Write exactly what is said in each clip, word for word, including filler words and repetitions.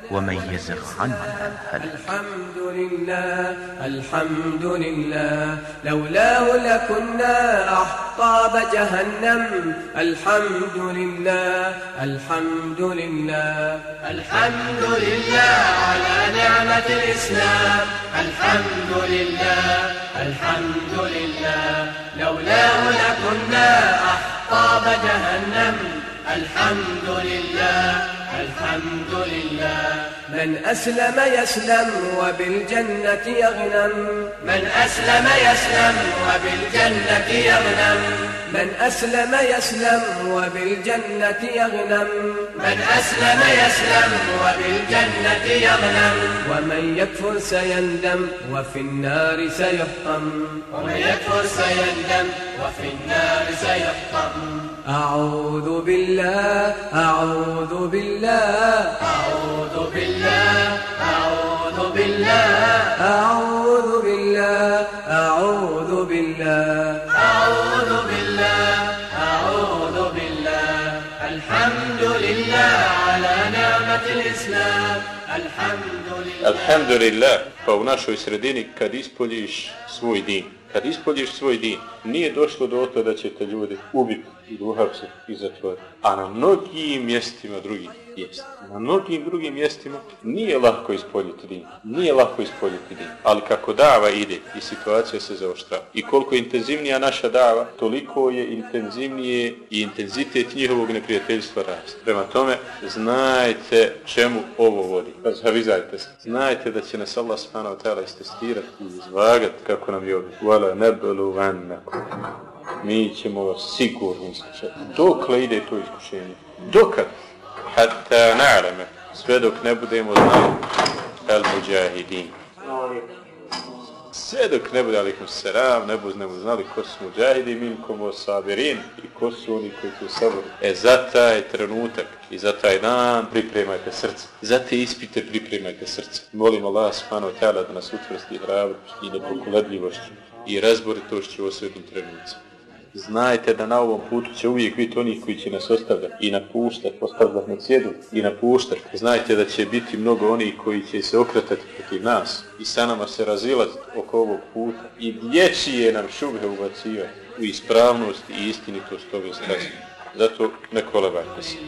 ومن يزغ عنها هلك. الحمد لله الحمد لله لولاه لكنا أحطاب جهنم. الحمد لله الحمد لله الحمد لله على نعمة الإسلام. الحمد لله الحمد لله لولاه لكنا أحطاب جهنم. الحمد لله الحمد لله من أسلم يسلم وبالجنة يغنم. من أسلم يسلم وبالجنة يغنم. من أسلم يسلم وبالجنة يغنم. من أسلم يسلم وبالجنة يغنم. ومن يكفر سيندم وفي النار سيحطم. ومن يكفر سيندم وفي النار سيحطم. أعوذ بالله أعوذ بالله أعوذ بالله أعوذ بالله أعوذ بالله أعوذ بالله أعوذ بالله أعوذ بالله الحمد لله على نعمة الإسلام. الحمد لله الحمد لله. Pa u našoj sredini kad ispoljiš svoj din, kad ispoljiš svoj din, nije došlo do toga da će te ljudi ubiti i uhapsiti i zatvoriti. A na mnogim mjestima drugih jest. Na mnogim drugim mjestima nije lako ispoljiti din. Nije lako ispoljiti din. Ali kako dava ide i situacija se zaoštrava. I koliko je intenzivnija naša dava, toliko je intenzivnije i intenzitet njihovog neprijateljstva raste. Prema tome, znajte čemu ovo vodi. Zavizajte se. Znajte da će nas Allah subhanahu wa ta'ala istestirati i izvagati kako nam je ovdje. Wala nabluwannakum. Mi ćemo vas sigurno iskušati. Dokle ide to iskušenje? Dokad? Hatta na'lame. Sve dok ne budemo znali al-muđahidin. Sve dok ne bude alikum selam, ne budemo znali ko su muđahidi, minkom o sabirin i ko su oni koji su sabori. E za taj trenutak i za taj dan pripremajte srce. Za te ispite pripremajte srce. Molim Allah subhanahu wa ta'ala da nas utvrsti hrabrošću i nepokolebljivošću i razboritošću u osvetnim trenucima. Znajte da na ovom putu će uvijek biti onih koji će nas ostavljati i napuštati, ostavljati na cjedu i napuštati. Znajte da će biti mnogo onih koji će se okretati protiv nas i sa nama se razilaziti oko ovog puta i dječije nam šubhe ubacivati u ispravnost i istinitost ove strazi. Zato ne kolebajte se.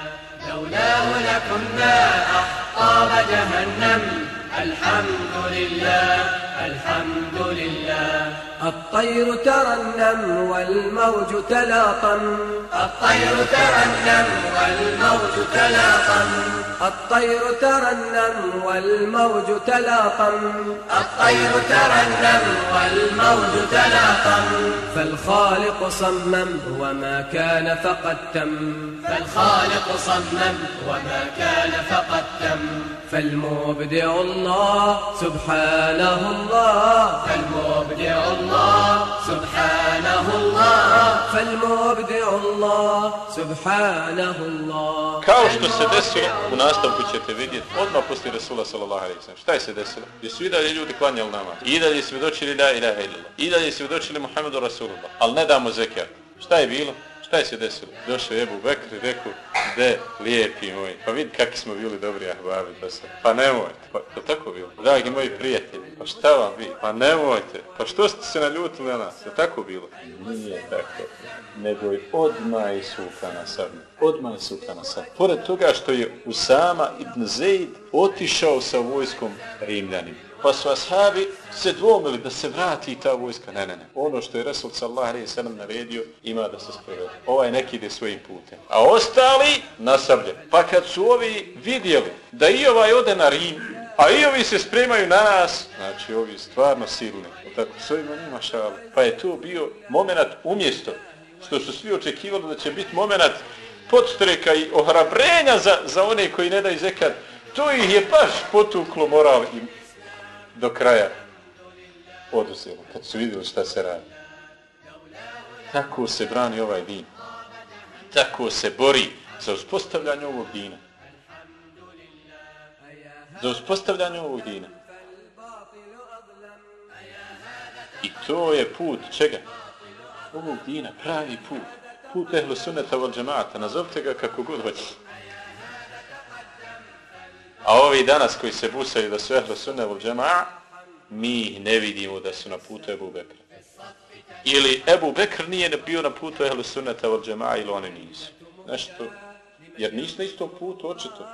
الحمد لله الطير ترنم والموج تلاطم. الطير ترنم والموج تلاطم. الطير ترنم والموج تلاطم. الطير ترنم والموج تلاطم. فالخالق صمم وما كان فقد تم. فالخالق صمم وما كان فقد تم. فالمبدع الله سبحانه الله. فالمبدع الله سبحانه الله. فالمبدع الله سبحانه الله. Kao što se desilo, u nastavku ćete vidjeti odmah poslije Rasula sallallahu alejhi ve sellem. Šta je se desilo? Gdje su i dalje ljudi klanjali namaz. I dalje svjedočili la ilaha illallah. I dalje svjedočili Muhammedu Rasulullah. Ali ne damo zekat. Šta je bilo? Šta je se desilo? Došao je Ebu Bekr i rekao, de, lijepi moji, pa vidi kakvi smo bili dobri ahbabi do sad. Pa nemojte, pa to tako bilo. Dragi moji prijatelji, pa šta vam vi? Pa nemojte, pa što ste se naljutili na nas? To tako bilo? Nije tako, nego je odmah isuka na sabu. Odmah isuka na sabu. Pored toga što je Usama ibn Zeid otišao sa vojskom Rimljanima. Pa su ashabi se dvomili da se vrati ta vojska. Ne, ne, ne. Ono što je Resul sallallahu alejhi ve sellem naredio ima da se sprovede. Ovaj neki ide svojim putem. A ostali nasablje. Pa kad su ovi vidjeli da i ovaj ode na Rim, a i ovi se spremaju na nas, znači ovi stvarno silni. Tako s ovima nima šalu. Pa je to bio moment umjesto što su svi očekivali da će biti moment podstreka i ohrabrenja za, za one koji ne daju zekat. To ih je baš potuklo moral i do kraja oduzelo, kad su vidjeli šta se radi. Tako se brani ovaj din. Tako se bori za uspostavljanje ovog dina. Za uspostavljanje ovog dina. I to je put čega? Ovog dina, pravi put. Put ehlu sunneta wal džemata. Nazovite ga kako god hoćete. A ovi danas koji se busaju da su ehlu sunne vel džema'a, mi ih ne vidimo da su na putu Ebu Bekra. Ili Ebu Bekr nije bio na putu ehlu sunneta vel džema'a ili oni nisu. Nešto, jer nisu na istom putu, očito.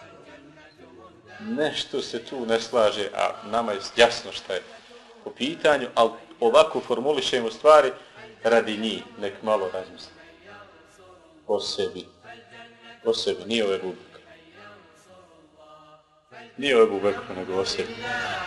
Nešto se tu ne slaže, a nama je jasno šta je po pitanju, ali ovako formulišemo stvari radi njih, nek malo razmisli. O sebi. O sebi, nije o Ebu Bekru. Nije o Ebu Bekru, nego o sebi.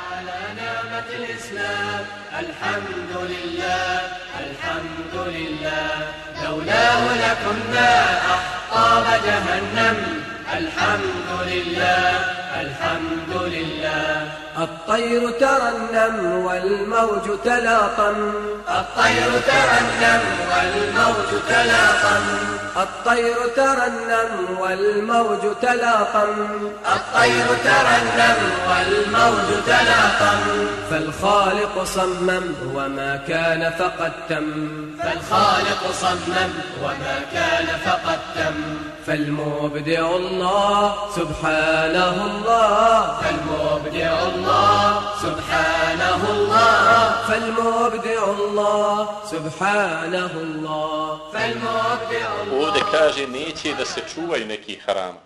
الحمد لله الطير ترنم والموج تلاطم الطير ترنم والموج تلاطم الطير ترنم والموج تلاطم الطير ترنم والموج تلاطم فالخالق صمم وما كان فقد تم فالخالق صمم وما كان فقد تم فالمبدع الله سبحانه الله فالمبدع الله سبحانه الله فالمبدع الله سبحانه الله فالمبدع الله. Ovdje kaže neće da se čuvaju neki harama.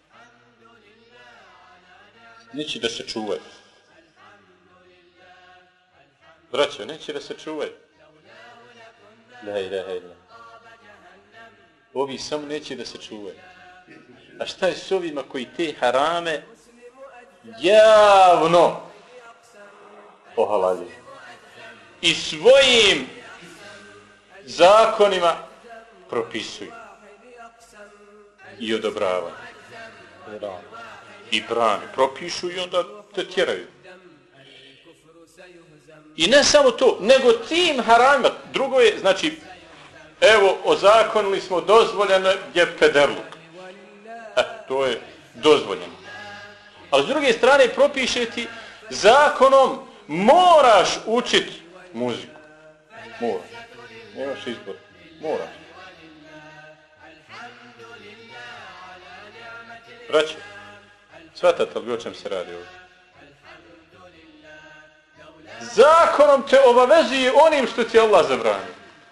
Neće da se čuvaju. Braćo, neće da se čuvaju. La ilaha illa. Ovi samo neće da se čuvaju. A šta je s ovima koji te harame javno ohalaljuju? I svojim zakonima propisuju. I odobravaju. I brane. Propišu i onda te tjeraju. I ne samo to, nego tim haramima. Drugo je, znači, evo, ozakonili smo dozvoljeno je pederluk. E, to je dozvoljeno. A s druge strane propiše ti zakonom moraš učiti muziku. Moraš. Nemaš izbor. Moraš. Braće, shvatate li o čem se radi ovdje? Zakonom te obavezuje onim što ti Allah zabranio.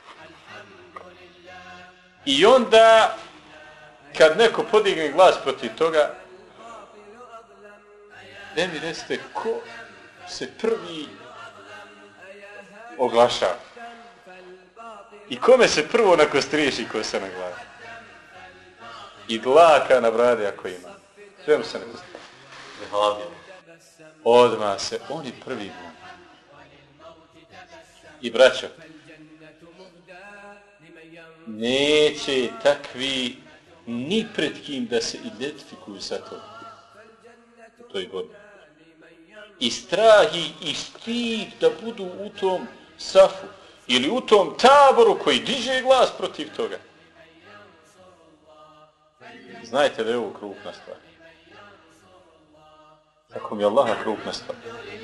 I onda, kad neko podigne glas protiv toga, ne mi recite ko se prvi oglašava. I kome se prvo nakostriješi ko se na glavi. I dlaka na bradi ako ima. Sve mu se nakostriješi. Odmah se, oni prvi bun. I braćo, neće takvi ni pred kim da se identifikuju sa to. U toj godini. I strahi i stid da budu u tom safu ili u tom taboru koji diže glas protiv toga. Znajte da je ovo krupna stvar. Tako mi je Allaha krupna stvar.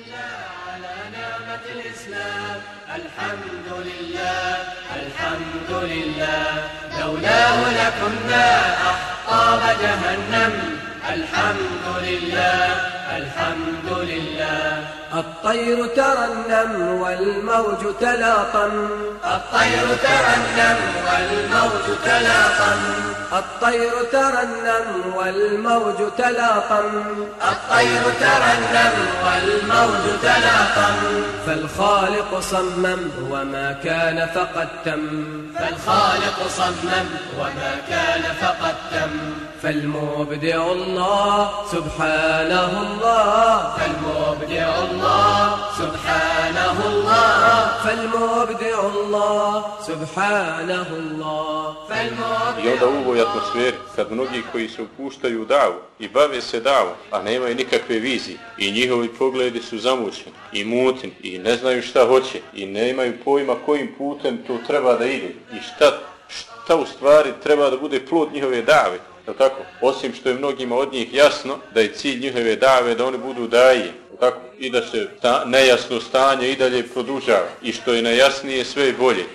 الحمد لله الحمد لله لولاه لكنا أحطاب جهنم الحمد لله الحمد لله الطير ترنم والموج تلاطم الطير ترنم والموج تلاطم الطير ترنم والموج تلاطم الطير ترنم والموج تلاطم فالخالق صمم وما كان فقد تم فالخالق صمم وما كان فقد تم فالمبدع الله سبحانه الله فالمبدع الله سبحانه الله فالمبدع الله سبحانه الله I onda u ovoj atmosferi, kad mnogi koji se upuštaju u davu i bave se davu, a nemaju nikakve vizije i njihovi pogledi su zamućeni i mutni i ne znaju šta hoće i nemaju pojma kojim putem to treba da ide i šta, šta u stvari treba da bude plod njihove dave. Tako? Osim što je mnogima od njih jasno da je cilj njihove dave da oni budu daje, tako? I da se ta nejasno stanje i dalje produžava i što je najjasnije sve je bolje.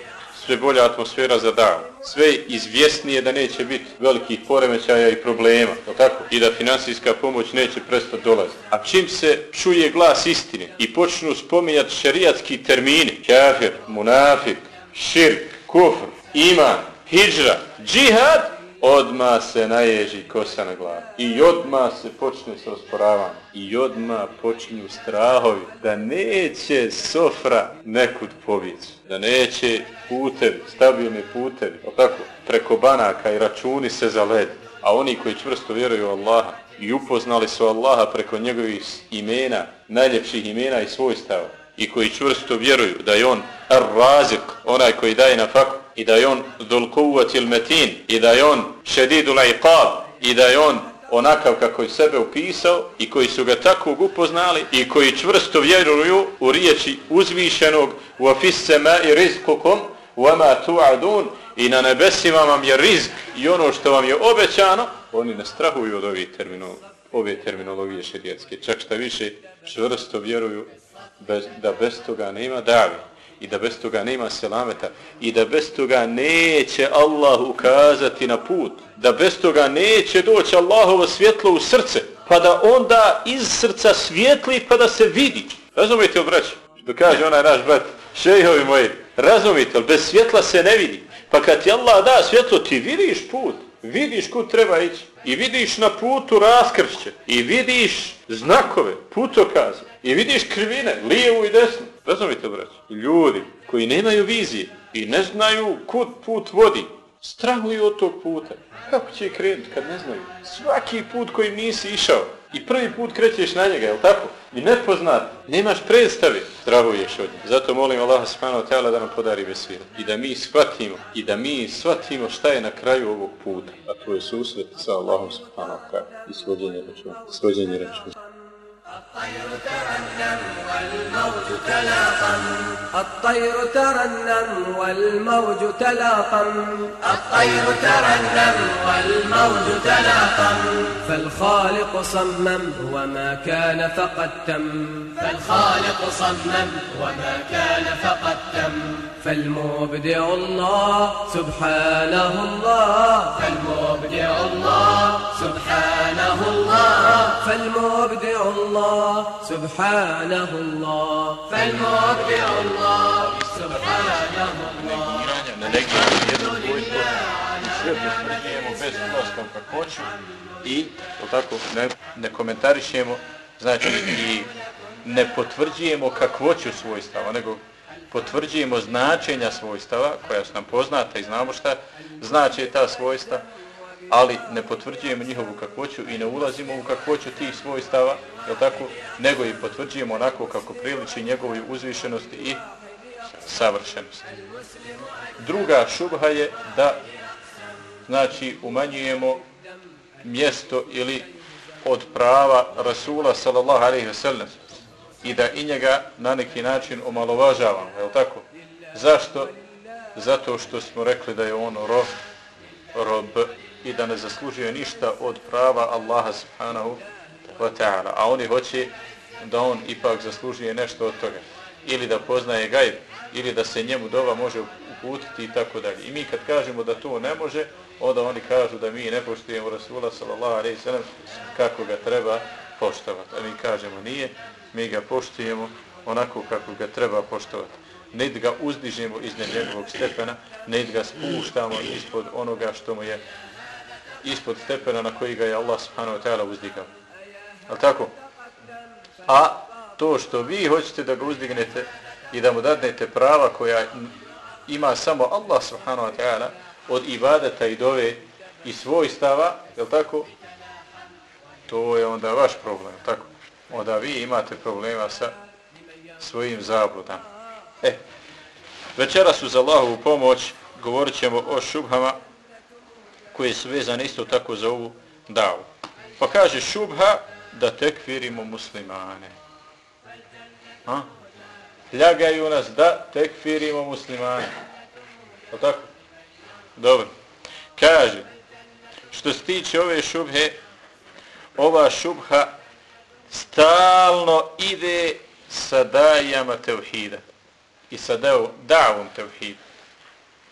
sve bolja atmosfera za davu, sve izvjesnije da neće biti velikih poremećaja i problema, tako? I da finansijska pomoć neće prestati dolaziti. A čim se čuje glas istine i počnu spominjati šerijatski termini, kafir, munafik, širk, kufr, iman, hidžra, džihad, odmah se naježi kosa na glavu. I odmah se počne sa osporavanjem. I odmah počinju strahovi da neće sofra nekud pobjeći. Da neće putevi, stabilni putevi, tako, preko banaka i računi se zaledi. A oni koji čvrsto vjeruju u Allaha i upoznali su Allaha preko njegovih imena, najljepših imena i svojstava, i koji čvrsto vjeruju da je on ar-razik, onaj koji daje na faku, i da je on dhul quwwatil metin, i da je on šedidul iqab, i da je on onakav kako je sebe upisao, i koji su ga tako upoznali, i koji čvrsto vjeruju u riječi uzvišenog wa fis sama'i rizqukum wa ma tu'adun, i na nebesima vam je rizk i ono što vam je obećano. Oni ne strahuju od ove, termino, ove terminologije šerijatske, čak šta više čvrsto vjeruju bez, da bez toga nema davi, i da bez toga nema selameta, i da bez toga neće Allah ukazati na put, da bez toga neće doći Allahovo svjetlo u srce, pa da onda iz srca svijetli pa da se vidi. Razumite li, braći? Što kaže onaj naš brat, šejhovi moji, razumite li, bez svjetla se ne vidi. Pa kad ti Allah da svjetlo, ti vidiš put, vidiš kud treba ići, i vidiš na putu raskršće, i vidiš znakove, putokaze, i vidiš krivine, lijevu i desnu. Razumite, braći? Ljudi koji nemaju vizije i ne znaju kud put vodi, strahuju od tog puta. Kako će krenuti kad ne znaju? Svaki put koji nisi išao i prvi put krećeš na njega, jel tako? I nepoznat, nemaš predstave, strahuješ od njega. Zato molim Allaha subhanahu wa ta'ala da nam podari besirat i da mi shvatimo i da mi shvatimo šta je na kraju ovog puta, a to je susret sa Allahom subhanahu wa ta'ala i svođenje računa. Svođenje računa. الطير ترنم والموج تلاطم الطير ترنم والموج تلاطم الطير ترنم والموج تلاطم فالخالق صمم وما كان فقد تم فالخالق صمم وما كان فقد تم فالمبدع الله سبحانه الله فالمبدع الله سبحانه الله فالمبدع الله سبحانه الله فالمبدع الله سبحانه الله Na negiranje jednog svojstva i sve potvrđujemo bez ulaska u kakvoću i tako, ne, ne komentarišemo, znači i ne potvrđujemo kakvoću svojstava, nego potvrđujemo značenja svojstava koja su nam poznata i znamo šta znači ta svojstva, ali ne potvrđujemo njihovu kakvoću i ne ulazimo u kakvoću tih svojstava, je tako, nego i potvrđujemo onako kako priliči njegovoj uzvišenosti i savršenosti. Druga šubha je da, znači, umanjujemo mjesto ili od prava Rasula sallallahu alejhi ve sellem i da i njega na neki način omalovažavamo, je li tako? Zašto? Zato što smo rekli da je on rob, rob i da ne zaslužuje ništa od prava Allaha subhanahu wa ta'ala, a oni hoće da on ipak zaslužuje nešto od toga, ili da poznaje gajb, ili da se njemu dova može uputiti i tako dalje. I mi kad kažemo da to ne može, onda oni kažu da mi ne poštujemo Rasula sallallahu alejhi ve sellem kako ga treba poštovati. A mi kažemo nije, mi ga poštujemo onako kako ga treba poštovati. Ne ga uzdižemo iznad njegovog stepena, ne ga spuštamo ispod onoga što mu je ispod stepena na koji ga je Allah subhanahu wa ta'ala uzdigao. Ali tako? A to što vi hoćete da ga uzdignete i da mu dadnete prava koja ima samo Allah subhanahu wa ta'ala od ibadeta i dove i svojstava, je tako? To je onda vaš problem, tako? Onda vi imate problema sa svojim zabludama. E, večeras uz Allahovu pomoć govorit ćemo o šubhama koje su vezane isto tako za ovu davu. Pa kaže šubha da tekfirimo muslimane. A? Ljagaju nas da tekfirimo muslimane. O tako? Dobro. Kaže, što se tiče ove šubhe, ova šubha stalno ide sa dajama tevhida i sa davom tevhida.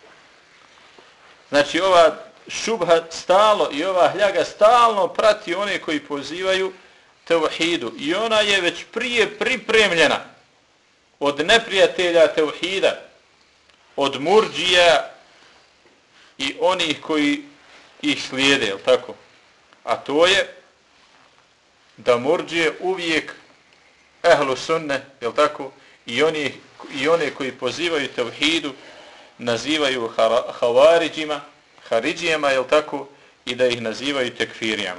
Znači ova šubha stalno i ova hljaga stalno prati one koji pozivaju tevhidu. I ona je već prije pripremljena od neprijatelja tevhida, od murdžija i onih koji ih slijede, jel tako? A to je da murdžije uvijek ehlu sunne, jel tako? I oni, i one koji pozivaju tevhidu nazivaju havaridžima, haridžijama, jel tako? I da ih nazivaju tekfirijama.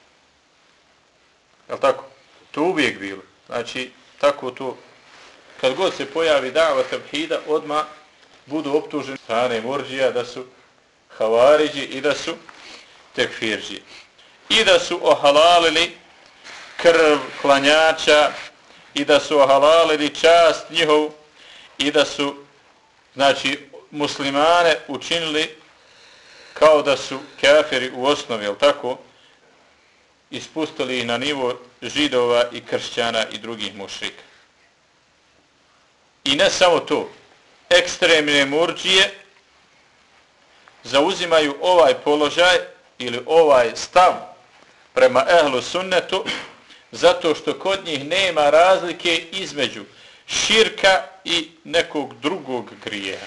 Jel tako? To uvijek bilo. Znači, tako to, kad god se pojavi da'va tevhida, odmah budu optuženi strane murdžija da su havaridži i da su tekfirđi. I da su ohalalili krv klanjača, i da su ohalalili čast njihov, i da su, znači, muslimane učinili kao da su kafiri u osnovi, jel tako? Ispustili ih na nivo židova i kršćana i drugih mušrika. I ne samo to, ekstremne murdžije zauzimaju ovaj položaj ili ovaj stav prema ehlu sunnetu zato što kod njih nema razlike između širka i nekog drugog grijeha.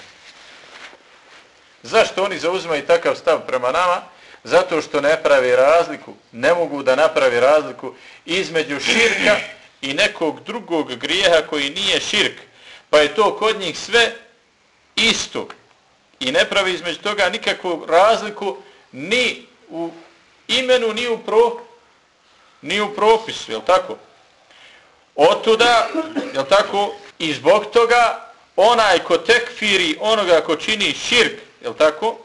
Zašto oni zauzimaju takav stav prema nama? Zato što ne pravi razliku, ne mogu da napravi razliku između širka i nekog drugog grijeha koji nije širk. Pa je to kod njih sve isto. I ne pravi između toga nikakvu razliku ni u imenu, ni u, pro, ni u propisu, jel tako? Otuda, jel tako, i zbog toga onaj ko tekfiri onoga ko čini širk, jel tako,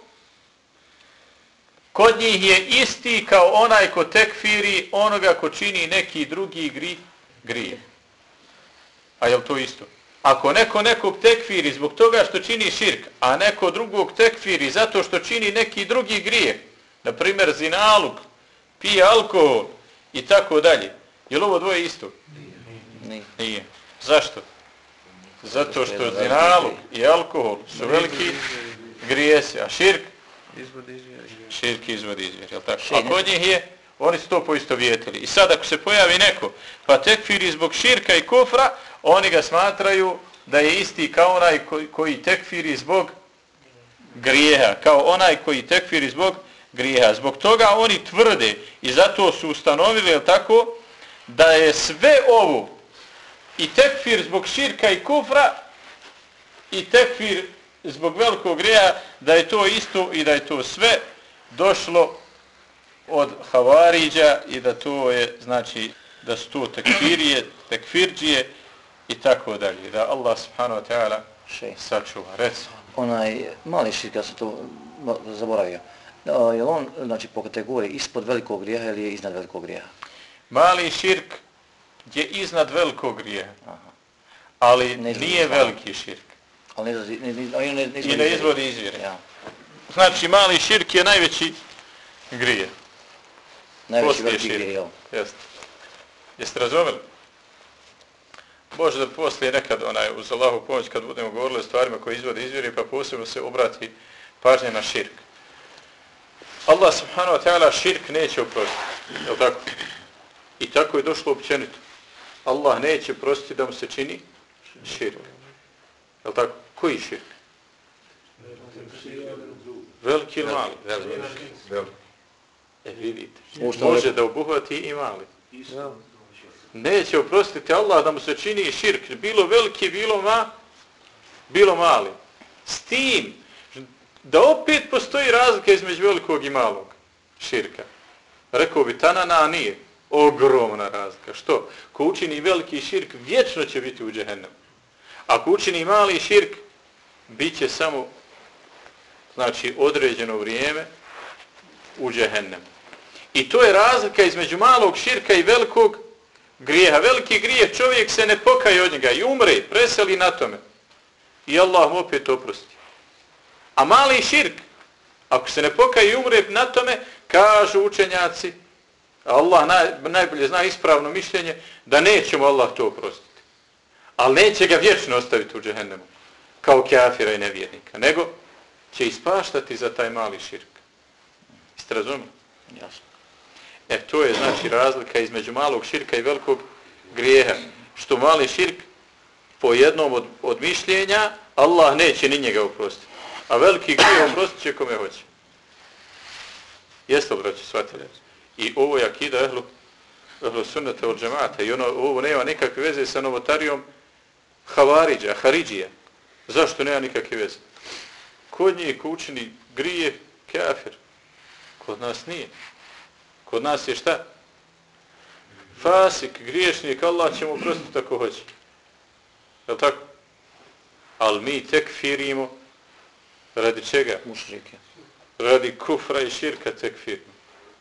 kod njih je isti kao onaj ko tekfiri onoga ko čini neki drugi gri, grije. A jel to isto? Ako neko nekog tekfiri zbog toga što čini širk, a neko drugog tekfiri zato što čini neki drugi grijeh, na primjer zinaluk, pije alkohol i tako dalje, je li ovo dvoje isto? Nije. Nije. Zašto? Zato što zinaluk i alkohol su veliki grijesi, a širk? Širk izvodi iz vjere, jel tako? A kod njih je, oni su to poistovjetili. I sad ako se pojavi neko, pa tekfiri zbog širka i kufra, oni ga smatraju da je isti kao onaj koji, koji tekfiri zbog grijeha, kao onaj koji tekfiri zbog grijeha. Zbog toga oni tvrde i zato su ustanovili, jel tako, da je sve ovo i tekfir zbog širka i kufra i tekfir zbog velikog grijeha, da je to isto i da je to sve došlo od havaridža i da to je, znači, da su to tekfirije, tekfirđije i tako dalje. Da Allah subhanahu wa ta'ala sačuva. Reci. Onaj mali širk, ja sam to zaboravio. Je li on, znači, po kategoriji ispod velikog grijeha ili je iznad velikog grijeha? Mali širk je iznad velikog grijeha, ali nije veliki širk. Ali ne, ne, ne, ne, ne I ne izvodi iz vjere. Ja. Znači, mali širk je najveći grije. Najveći veliki grije, jel? Jeste. Jeste razumeli? Možda poslije nekad, onaj, uz Allahu pomoć, kad budemo govorili o stvarima koje izvode iz vjere, pa posebno se obrati pažnje na širk. Allah subhanahu wa ta'ala širk neće oprostiti. Jel tako? I tako je došlo općenito. Allah neće oprostiti da mu se čini širk. Jel tako? Koji širk? Veliki ili mali? Veliki. E vidite. Može da obuhvati i mali. Neće oprostiti Allah da mu se čini širk. Bilo veliki, bilo ma, bilo mali. S tim da opet postoji razlika između velikog i malog širka. Rekao bi tanana, a nije. Ogromna razlika. Što? Ko učini veliki širk, vječno će biti u džehennemu. Ako učini mali širk, bit će samo, znači, određeno vrijeme u džehennemu. I to je razlika između malog širka i velikog grijeha. Veliki grijeh, čovjek se ne pokaje od njega i umre, preseli na tome. I Allah mu opet oprosti. A mali širk, ako se ne pokaje i umre na tome, kažu učenjaci, Allah naj, najbolje zna ispravno mišljenje, da nećemo Allah to oprostiti. Ali neće ga vječno ostaviti u džehennemu, kao kafira i nevjernika, nego će ispaštati za taj mali širk. Jeste razumili? Jasno. E, to je znači razlika između malog širka i velikog grijeha. Što mali širk po jednom od, od mišljenja Allah neće ni njega oprostiti. A veliki grijeh oprostit će kome hoće. Jeste li, braći, shvatili? I ovo je akida ehlu, ehlu sunnata od džemata. I ono, ovo nema nikakve veze sa novotarijom Havariđa, Haridžija. Zašto nema nikakve veze? Kod njih ko učini grije, kafir. Kod nas nije. Kod nas je šta? Fasik, griješnik, Allah će mu oprostiti ako hoće. Je li tako? Ali mi tekfirimo radi čega? Mušrike. Radi kufra i širka tekfirimo.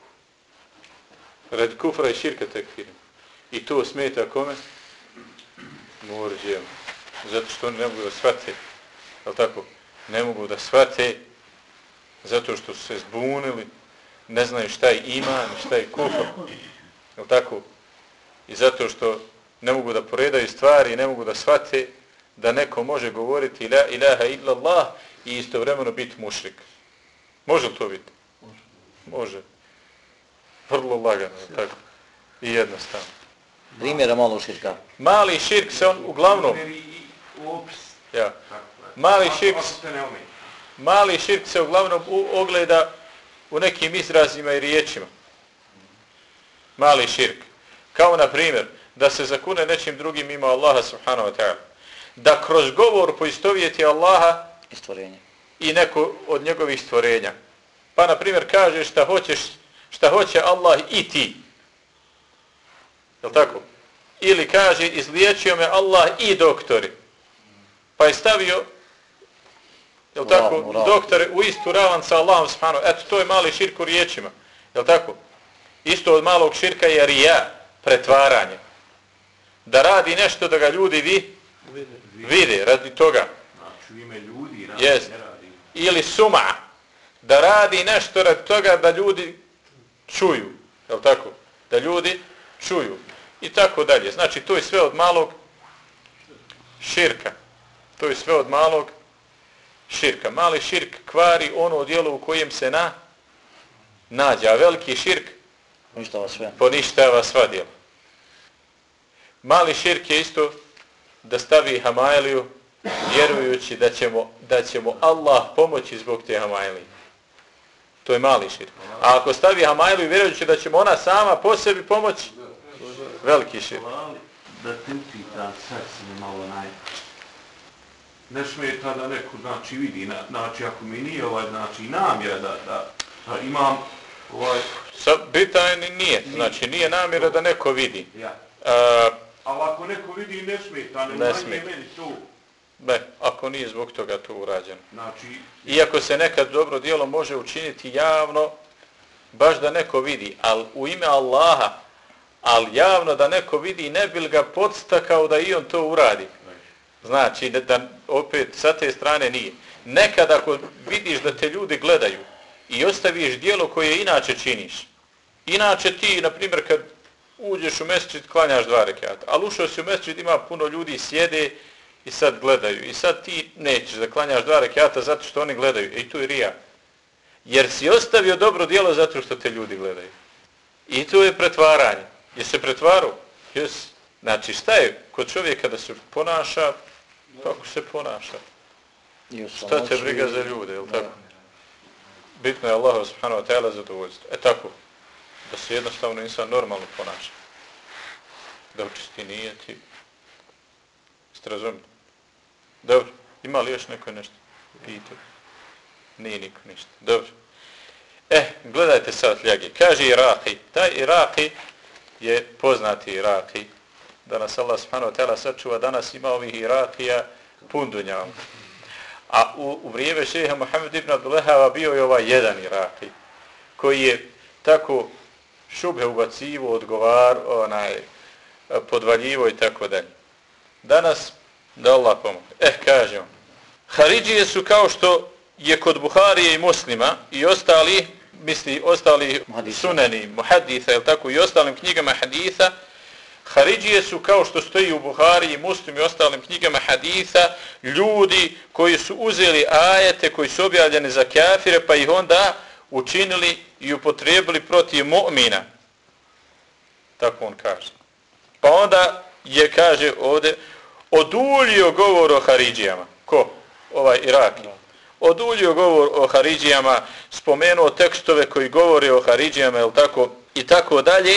Radi kufra i širka tekfirimo. I to smeta kome? Murđijama. Zato što oni ne mogu da shvate. Je li tako? Ne mogu da shvate zato što su se zbunili, ne znaju šta je iman, šta je kufr. Je li tako? I zato što ne mogu da poredaju stvari, ne mogu da shvate da neko može govoriti la ilaha illallah i istovremeno biti mušrik. Može li to biti? Može. Vrlo lagano, je tako? I jednostavno. Primjera malog širka. Mali širk se on uglavnom... Ja. Mali širk, mali širk se uglavnom u, ogleda u nekim izrazima i riječima. Mali širk. Kao na primjer, da se zakune nečim drugim mimo Allaha subhanahu wa ta'ala. Da kroz govor poistovjeti Allaha I stvorenje. I neko od njegovih stvorenja. Pa na primjer kaže šta hoćeš, šta hoće Allah i ti. Jel' tako? Ili kaže izliječio me Allah i doktori. Pa je stavio, jel' tako, Ravno, ravno. doktore u istu ravan sa Allahom subhanahu. Eto, to je mali širk u riječima. Jel' tako? Isto od malog širka je rija, pretvaranje. Da radi nešto da ga ljudi vi, vide, radi toga. Znači u ime ljudi radi, Yes. ne radi. Ili suma, da radi nešto radi toga da ljudi čuju. Jel' tako? Da ljudi čuju. I tako dalje. Znači, to je sve od malog širka. To je sve od malog širka. Mali širk kvari ono djelo u kojem se na nađe, a veliki širk Uništava sve. poništava sva djela. Mali širk je isto da stavi hamajliju vjerujući da ćemo, da ćemo Allah pomoći zbog te hamajlije. To je mali širk. A ako stavi hamajliju vjerujući da ćemo ona sama po sebi pomoći, veliki širk. Da te upitam, sad si mi malo naj... Ne smeta da neko, znači, vidi, na, znači, ako mi nije ovaj, znači, namjera da, da, da imam ovaj... Sa, bitan nije, znači nije namjera da neko vidi. Ja. A, Ali ako neko vidi, ne smeta, ne, Ne ne smeta. meni tu. ne, ako nije zbog toga to urađeno. Znači, Iako se nekad dobro djelo može učiniti javno, baš da neko vidi, ali u ime Allaha, ali javno da neko vidi, ne bi ga podstakao da i on to uradi. Znači, da, da opet sa te strane nije. Nekad ako vidiš da te ljudi gledaju i ostaviš djelo koje inače činiš, inače ti, na primjer, kad uđeš u mesdžid, klanjaš dva rekata, ali ušao si u mesdžid, ima puno ljudi, sjede i sad gledaju. I sad ti nećeš da klanjaš dva rekata zato što oni gledaju. I tu je rija. Jer si ostavio dobro djelo zato što te ljudi gledaju. I to je pretvaranje. Je se pretvarao? Yes. Znači, šta je kod čovjeka da se ponaša, kako se ponaša? Šta te briga za ljude, je li tako? Bitno je Allah subhanahu wa ta'ala zadovoljstvo. E tako, da se jednostavno insan normalno ponaša. Da očisti nijeti. Ste razumili? Dobro, ima li još neko nešto? Pitao. Nije niko ništa. Dobro. Eh, gledajte sad ljage. Kaže Iraki. Taj Iraki je poznati Iraki. Da nas Allah subhanahu wa ta'ala sačuva. Danas ima ovih Irakija pun dunjavu. A u, u vrijeme šeha Muhammed ibn Abdullahava bio je ovaj jedan Iraki. Koji je tako šubhe ubacivo, odgovar, onaj, podvaljivo i tako dalje. Danas, da Allah pomogne. Eh, kažemo. Haridžije su kao što je kod Buharije i Muslima i ostali, misli, ostali Hadisa. suneni, muhaditha, ili tako, i ostalim knjigama haditha, Haridžije su, kao što stoji u Buhari i Muslim i ostalim knjigama haditha, ljudi koji su uzeli ajete koji su objavljeni za kafire, pa ih onda učinili i upotrijebili protiv mu'mina. Tako on kaže. Pa onda je, kaže ovdje, oduljio govor o Haridžijama. Ko? Ovaj Iraki. Oduljio govor o Haridžijama, spomenuo tekstove koji govore o Haridžijama, jel tako, i tako dalje,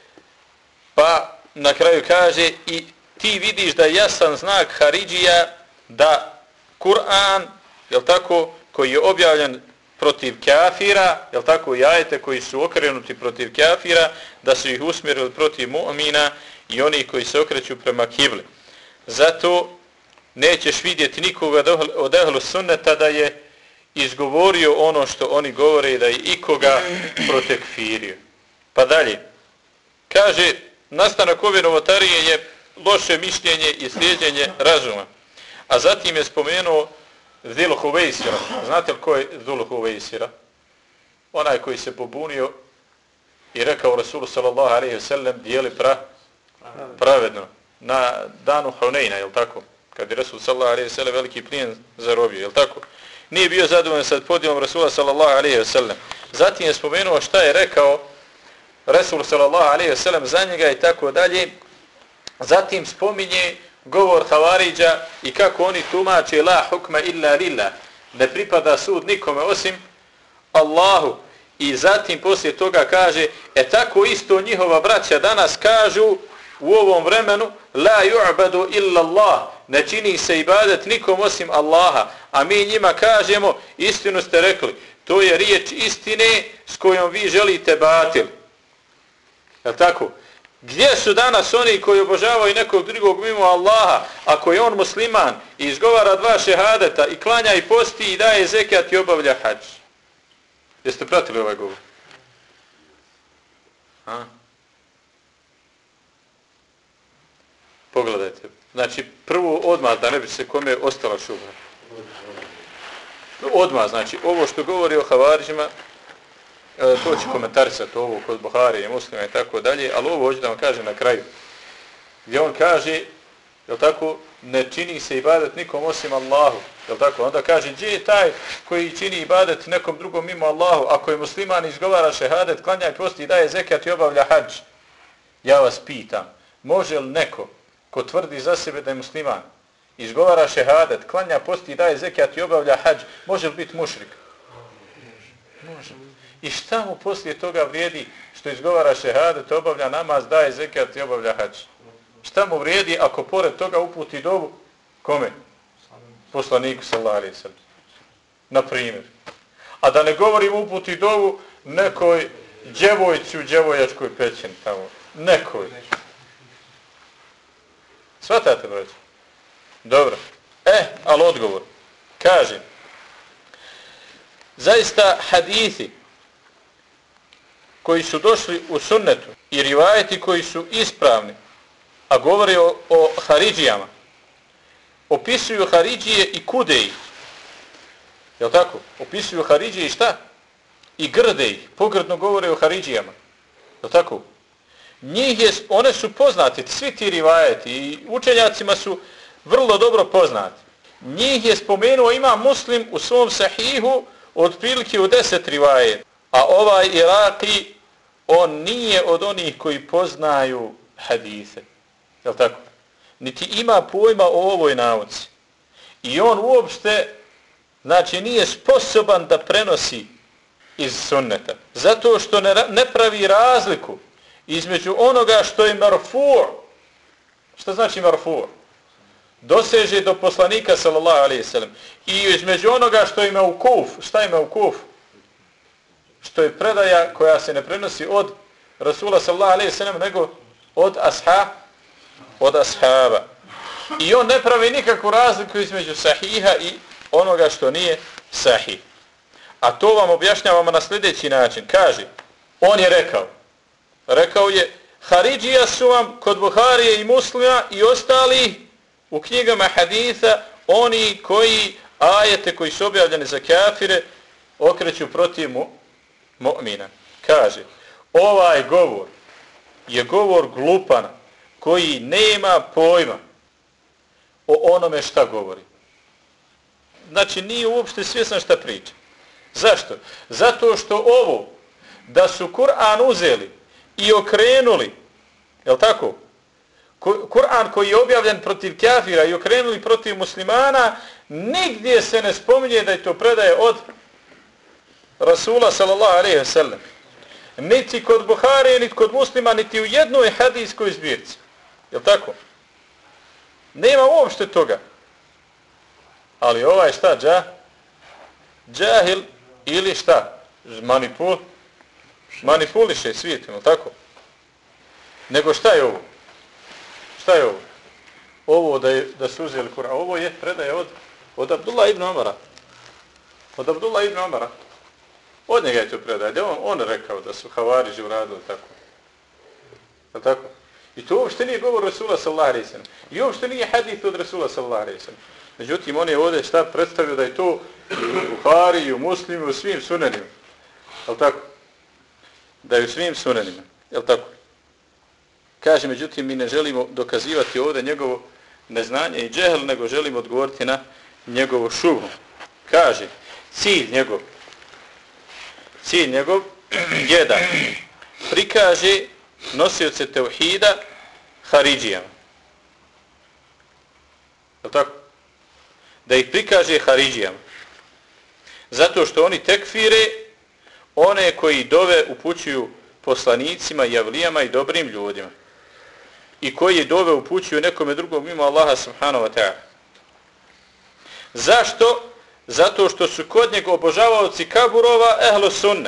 pa na kraju kaže i ti vidiš da je jasan znak Haridžija da Kur'an, jel tako, koji je objavljen protiv kafira, jel tako, i ajete koji su okrenuti protiv kafira, da su ih usmjerili protiv mu'mina i oni koji se okreću prema kibli. Zato nećeš vidjeti nikoga od ehlu sunneta da je izgovorio ono što oni govore i da je ikoga protekfirio. Pa dalje. Kaže, nastanak ove novotarije je loše mišljenje i slijeđenje razuma. A zatim je spomenuo Zul Huveisira. Znate li ko je Zul Huveisira? Onaj koji se pobunio i rekao Rasulu sallallahu alejhi ve sellem dijeli pra, pravedno na danu Hunejna, je li tako? Kad je Rasul sallallahu alejhi ve sellem veliki plijen zarobio, je li tako? Nije bio zadovoljan sa podjelom Rasula sallallahu alejhi ve sellem. Zatim je spomenuo šta je rekao Rasul sallallahu alejhi ve sellem za njega i tako dalje. Zatim spominje govor Havariđa i kako oni tumače la hukma illa lillah. Ne pripada sud nikome osim Allahu. I zatim poslije toga kaže, e tako isto njihova braća danas kažu u ovom vremenu la yu'badu illa Allah. Ne čini se ibadet nikom osim Allaha. A mi njima kažemo, istinu ste rekli. To je riječ istine s kojom vi želite batil. Je tako? Gdje su danas oni koji obožavaju nekog drugog mimo Allaha, ako je on musliman i izgovara dva šehadeta i klanja i posti i daje zekat i obavlja hadž? Jeste pratili ovaj govor? A? Pogledajte. Znači, prvo odmah, da ne bi se kome ostala šubha. Odmah, znači, ovo što govori o Havariđima, to će komentarisati ovo kod Buhari i Muslima i tako dalje, ali ovo hoću da vam kažem na kraju. Gdje on kaže, jel tako, ne čini se ibadet nikom osim Allahu. Jel tako? Onda kaže, gdje je taj koji čini ibadet nekom drugom mimo Allahu, ako je musliman izgovara šehadet, klanja i posti i daje zekat i obavlja hadž? Ja vas pitam, može li neko ko tvrdi za sebe da je musliman, izgovara šehadet, klanja, posti i daje zekat i obavlja hadž, može li biti mušrik? Može. I šta mu poslije toga vrijedi što izgovara šehadet, obavlja namaz, daje zekat i obavlja hadž? Šta mu vrijedi ako pored toga uputi dovu? Kome? Poslaniku sallallahu alejhi ve sellem. Na primjer. A da ne govorim uputi dovu nekoj djevojci u djevojačkoj pećini tamo. Nekoj. Svatate, braći? Dobro. E, ali odgovor. Kažem. Zaista hadithi koji su došli u sunnetu i rivajeti koji su ispravni, a govore o, o Haridžijama, opisuju Haridžije i kude ih. Jel' tako? Opisuju Haridžije i šta? I grde ih. Pogrdno govore o Haridžijama. Jel' tako? Njih je, one su poznati, svi ti rivajeti i učenjacima su vrlo dobro poznati. Njih je spomenuo ima Muslim u svom sahihu otprilike u deset rivajeta. A ovaj Iraki, on nije od onih koji poznaju hadise. Jel' tako? Niti ima pojma o ovoj nauci. I on uopšte, znači, nije sposoban da prenosi iz sunneta. Zato što ne, ne pravi razliku između onoga što je marfu'. Šta znači marfu'? Doseže do poslanika sallallahu alejhi ve sellem. I između onoga što je meukuf. Šta je meukuf? Što je predaja koja se ne prenosi od Rasula sallallahu alejhi ve sellem, nego od ashab, od ashaba. I on ne pravi nikakvu razliku između sahiha i onoga što nije sahih. A to vam objašnjavamo na sljedeći način. Kaže, on je rekao, rekao je, Haridžija su vam kod Buharije i Muslima i ostali u knjigama haditha, oni koji ajete koji su objavljeni za kafire okreću protiv mu, mu'mina. Kaže, ovaj govor je govor glupana koji nema pojma o onome šta govori. Znači nije uopšte svjestan šta priča. Zašto? Zato što ovo, da su Kur'an uzeli i okrenuli, jel tako? Kur'an koji je objavljen protiv kafira i okrenuli protiv muslimana, nigdje se ne spominje da je to predaje od Rasula sallallahu alejhi ve sellem. Niti kod Buhari, niti kod muslima, niti u jednoj hadijskoj zbirci. Jel tako? Nema uopšte toga. Ali ovaj šta, džah? Džahil ili šta? Manipul? Manipuliše svijetom, jel tako? Nego šta je ovo? Šta je ovo? Ovo da, je, da su uzeli Kur'an. Ovo je predaje od, od Abdullah ibn Omara. Od Abdullah ibn Omara. Od njega je to predaje. On, on rekao da su Havariđi uradili tako. Jel tako? I to uopšte nije govor Rasula sallallahu alejhi ve sellem. I uopšte nije hadith od Rasula sallallahu alejhi ve sellem. Međutim, on je ovdje šta predstavio da je to u Buhari i u Muslimu, u svim sunanima. Jel tako? Da je u svim sunanima. Jel tako? Kaže, međutim, mi ne želimo dokazivati ovdje njegovo neznanje i džehl, nego želimo odgovoriti na njegovu šubhu. Kaže, cilj njegov, cilj njegov je da prikaže nosioce tevhida Haridžijama. Je tako? Da ih prikaže Haridžijama. Zato što oni tekfire one koji dove upućuju poslanicima, javlijama i dobrim ljudima. I koji dove upućuju nekome drugom mimo Allaha subhanahu wa ta'ala. Zašto? Zato što su kod njega obožavaoci kaburova ehlu sunna.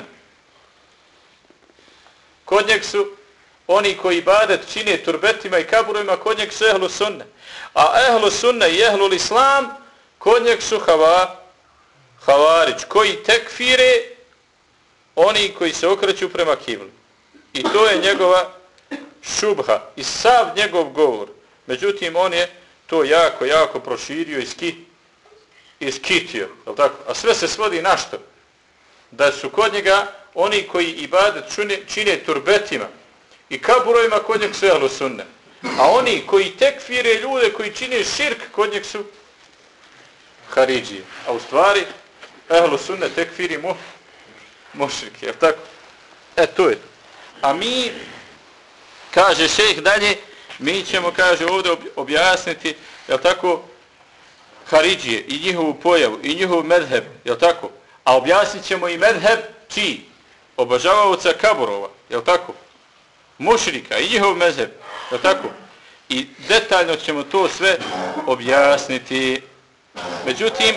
Kod njeg su oni koji ibadet čine turbetima i kaburovima, kod njeg su ehlu sunna. A ehlu sunna i ehlu islam, kod njeg su hava, havarić, koji tekfire oni koji se okreću prema kibli. I to je njegova šubha i sav njegov govor. Međutim, on je to jako, jako proširio i ski, iskitio. Tako? A sve se svodi na što? Da su kod njega oni koji ibadet čine, čine turbetima i kaburovima, kod njeg su ehlu sunne. A oni koji tekfire ljude koji čine širk, kod njeg su haridžije. A u stvari, ehlu sunne tekfiri mu, mušriki. Je tako? E, to je to. A mi, kaže šejh dalje, mi ćemo, kaže, ovdje objasniti, je tako, haridžije i njihovu pojavu i njihov medheb, je tako? A objasnit ćemo i medheb čiji? Obožavaoca kaburova, je tako? Mušrika i njihov medheb, je tako? I detaljno ćemo to sve objasniti. Međutim,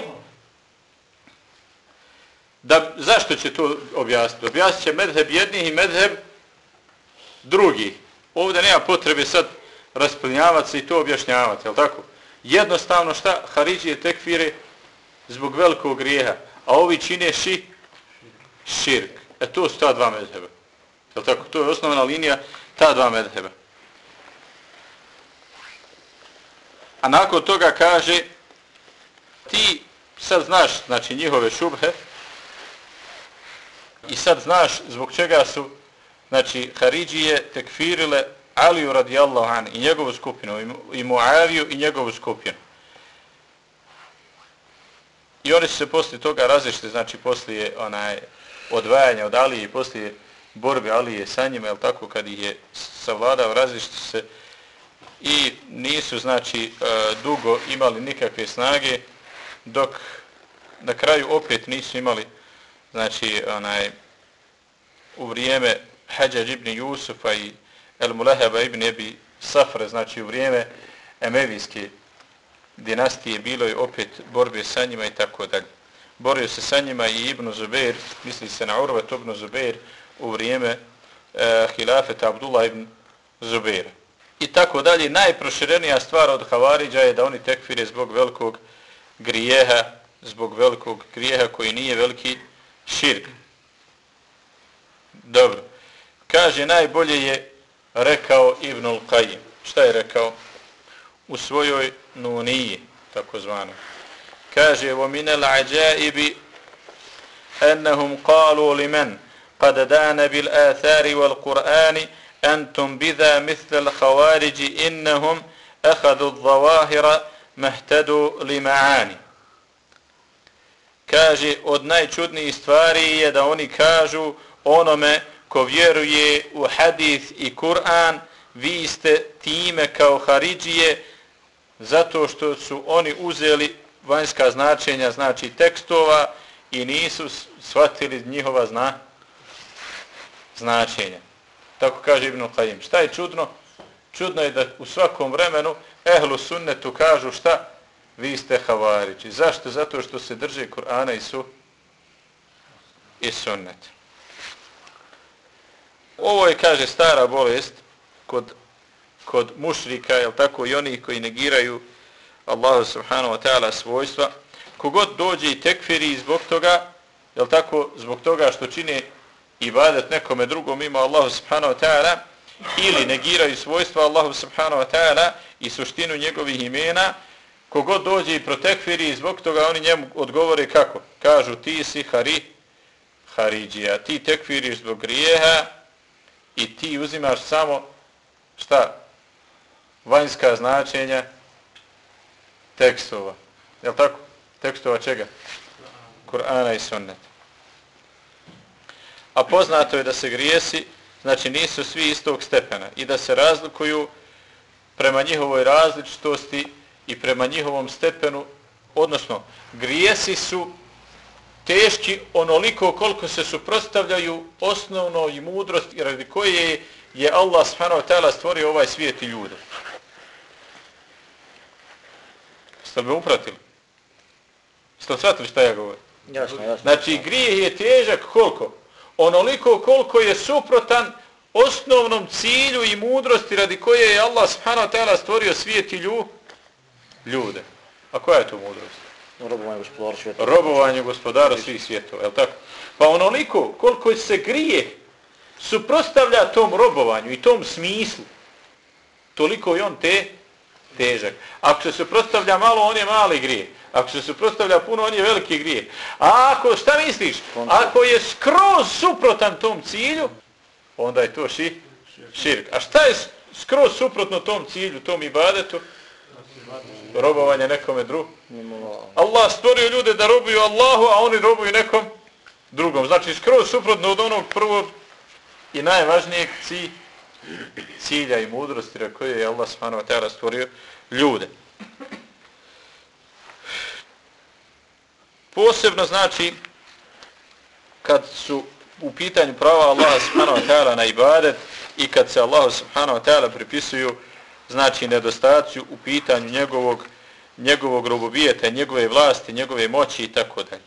da, zašto će to objasniti? Objasnit će medheb jednih i medheb drugih. Ovdje nema potrebe sad rasplinjavati se i to objašnjavati, je li tako? Jednostavno šta? Haridžije tekfire zbog velikog grijeha, a ovi čine ši, širk. E to su ta dva medheba. Je li tako? To je osnovna linija ta dva medheba. A nakon toga kaže, ti sad znaš, znači, njihove šubhe i sad znaš zbog čega su, znači, haridžije tekfirile Aliju radijallahu an i njegovu skupinu, i Muaviju i njegovu skupinu. I oni su se poslije toga razišli, znači poslije onaj odvajanja od Alije i poslije borbe Alije sa njima, jel tako, kad ih je savladao, razišli se i nisu, znači, dugo imali nikakve snage, dok na kraju opet nisu imali, znači, onaj, u vrijeme Hadžadž ibn Jusufa i El-Muleheba ibn Ebi Safra, znači u vrijeme Emevijske dinastije, bilo je opet borbe sa njima i tako dalje. Borio se sa njima i Ibn Zubair, misli se na Urvat ibn Zubair, u vrijeme e, hilafeta Abdullah ibn Zubaira. I tako dalje. Najproširenija stvar od Havariđa je da oni tekfire zbog velikog grijeha, zbog velikog grijeha koji nije veliki širk. Dobro. Kaže, najbolje je rekao Ibnul Qayyim. Šta je rekao? U svojoj Nuniji, tako zvano. Kaže, وَمِنَ الْعَجَائِبِ أَنَّهُمْ قَالُوا لِمَنْ قَدْ دَانَ بِالْآثَارِ وَالْقُرْآنِ Antum bidha mithl al-khawarij innahum akhadhu al-zawahira mahtadu li ma'ani. Kaže, od najčudnijih stvari je da oni kažu onome ko vjeruje u hadis i Kur'an, vi ste time kao haridžije, zato što su oni uzeli vanjska značenja, znači tekstova, i nisu shvatili njihova zna, značenja. Tako kaže Ibn Qayyim. Šta je čudno? Čudno je da u svakom vremenu ehlu sunnetu kažu šta? Vi ste havarići. Zašto? Zato što se drže Kur'ana i su i sunneta. Ovo je, kaže, stara bolest kod, kod mušrika, jel tako, i onih koji negiraju Allahu subhanahu wa ta'ala svojstva. Kogod dođe i tekfiri zbog toga, jel tako, zbog toga što čine ibadet nekome drugom mimo Allahu subhanahu wa ta'ala, ili negiraju svojstva Allahu subhanahu wa ta'ala i suštinu njegovih imena, kogod dođe i protekfiri zbog toga, oni njemu odgovore kako? Kažu, ti si hari, haridžija, ti tekfiriš zbog grijeha i ti uzimaš samo šta? Vanjska značenja tekstova. Jel tako? Tekstova čega? Kur'ana i sunneta. A poznato je da se grijesi, znači nisu svi istog stepena i da se razlikuju prema njihovoj različitosti i prema njihovom stepenu, odnosno grijesi su teški onoliko koliko se suprotstavljaju osnovnoj mudrosti radi koje je Allah subhanahu wa ta'ala stvorio ovaj svijet i ljude. Ste li me upratili? Ste li shvatili šta ja govorim? Jasno, jasno. Znači grijeh je težak koliko? Onoliko koliko je suprotan osnovnom cilju i mudrosti radi koje je Allah subhanahu wa ta'ala stvorio svijet i lju, ljude. A koja je to mudrost? Robovanje gospodaru svjetova. Robovanje gospodaru svih svjetova, je li tako? Pa onoliko koliko se grijeh suprotstavlja tom robovanju i tom smislu, toliko je on te težak. Ako se suprotstavlja malo, on je mali grijeh. Ako se suprotstavlja puno, on je veliki grijeh. A ako, šta misliš? Ako je skroz suprotan tom cilju, onda je to ši, širk. A šta je skroz suprotno tom cilju, tom ibadetu? Robovanje nekome drugom. Allah stvorio ljude da robuju Allahu, a oni robuju nekom drugom. Znači skroz suprotno od onog prvog i najvažnijeg cilj, cilja i mudrosti na koje je Allah subhanahu wa ta'ala stvorio ljude. Posebno znači kad su u pitanju prava Allaha subhanahu wa ta'ala na ibadet i kad se Allahu subhanahu wa ta'ala pripisuju znači nedostaci u pitanju njegovog njegovog rububijeta, njegove vlasti, njegove moći i tako dalje.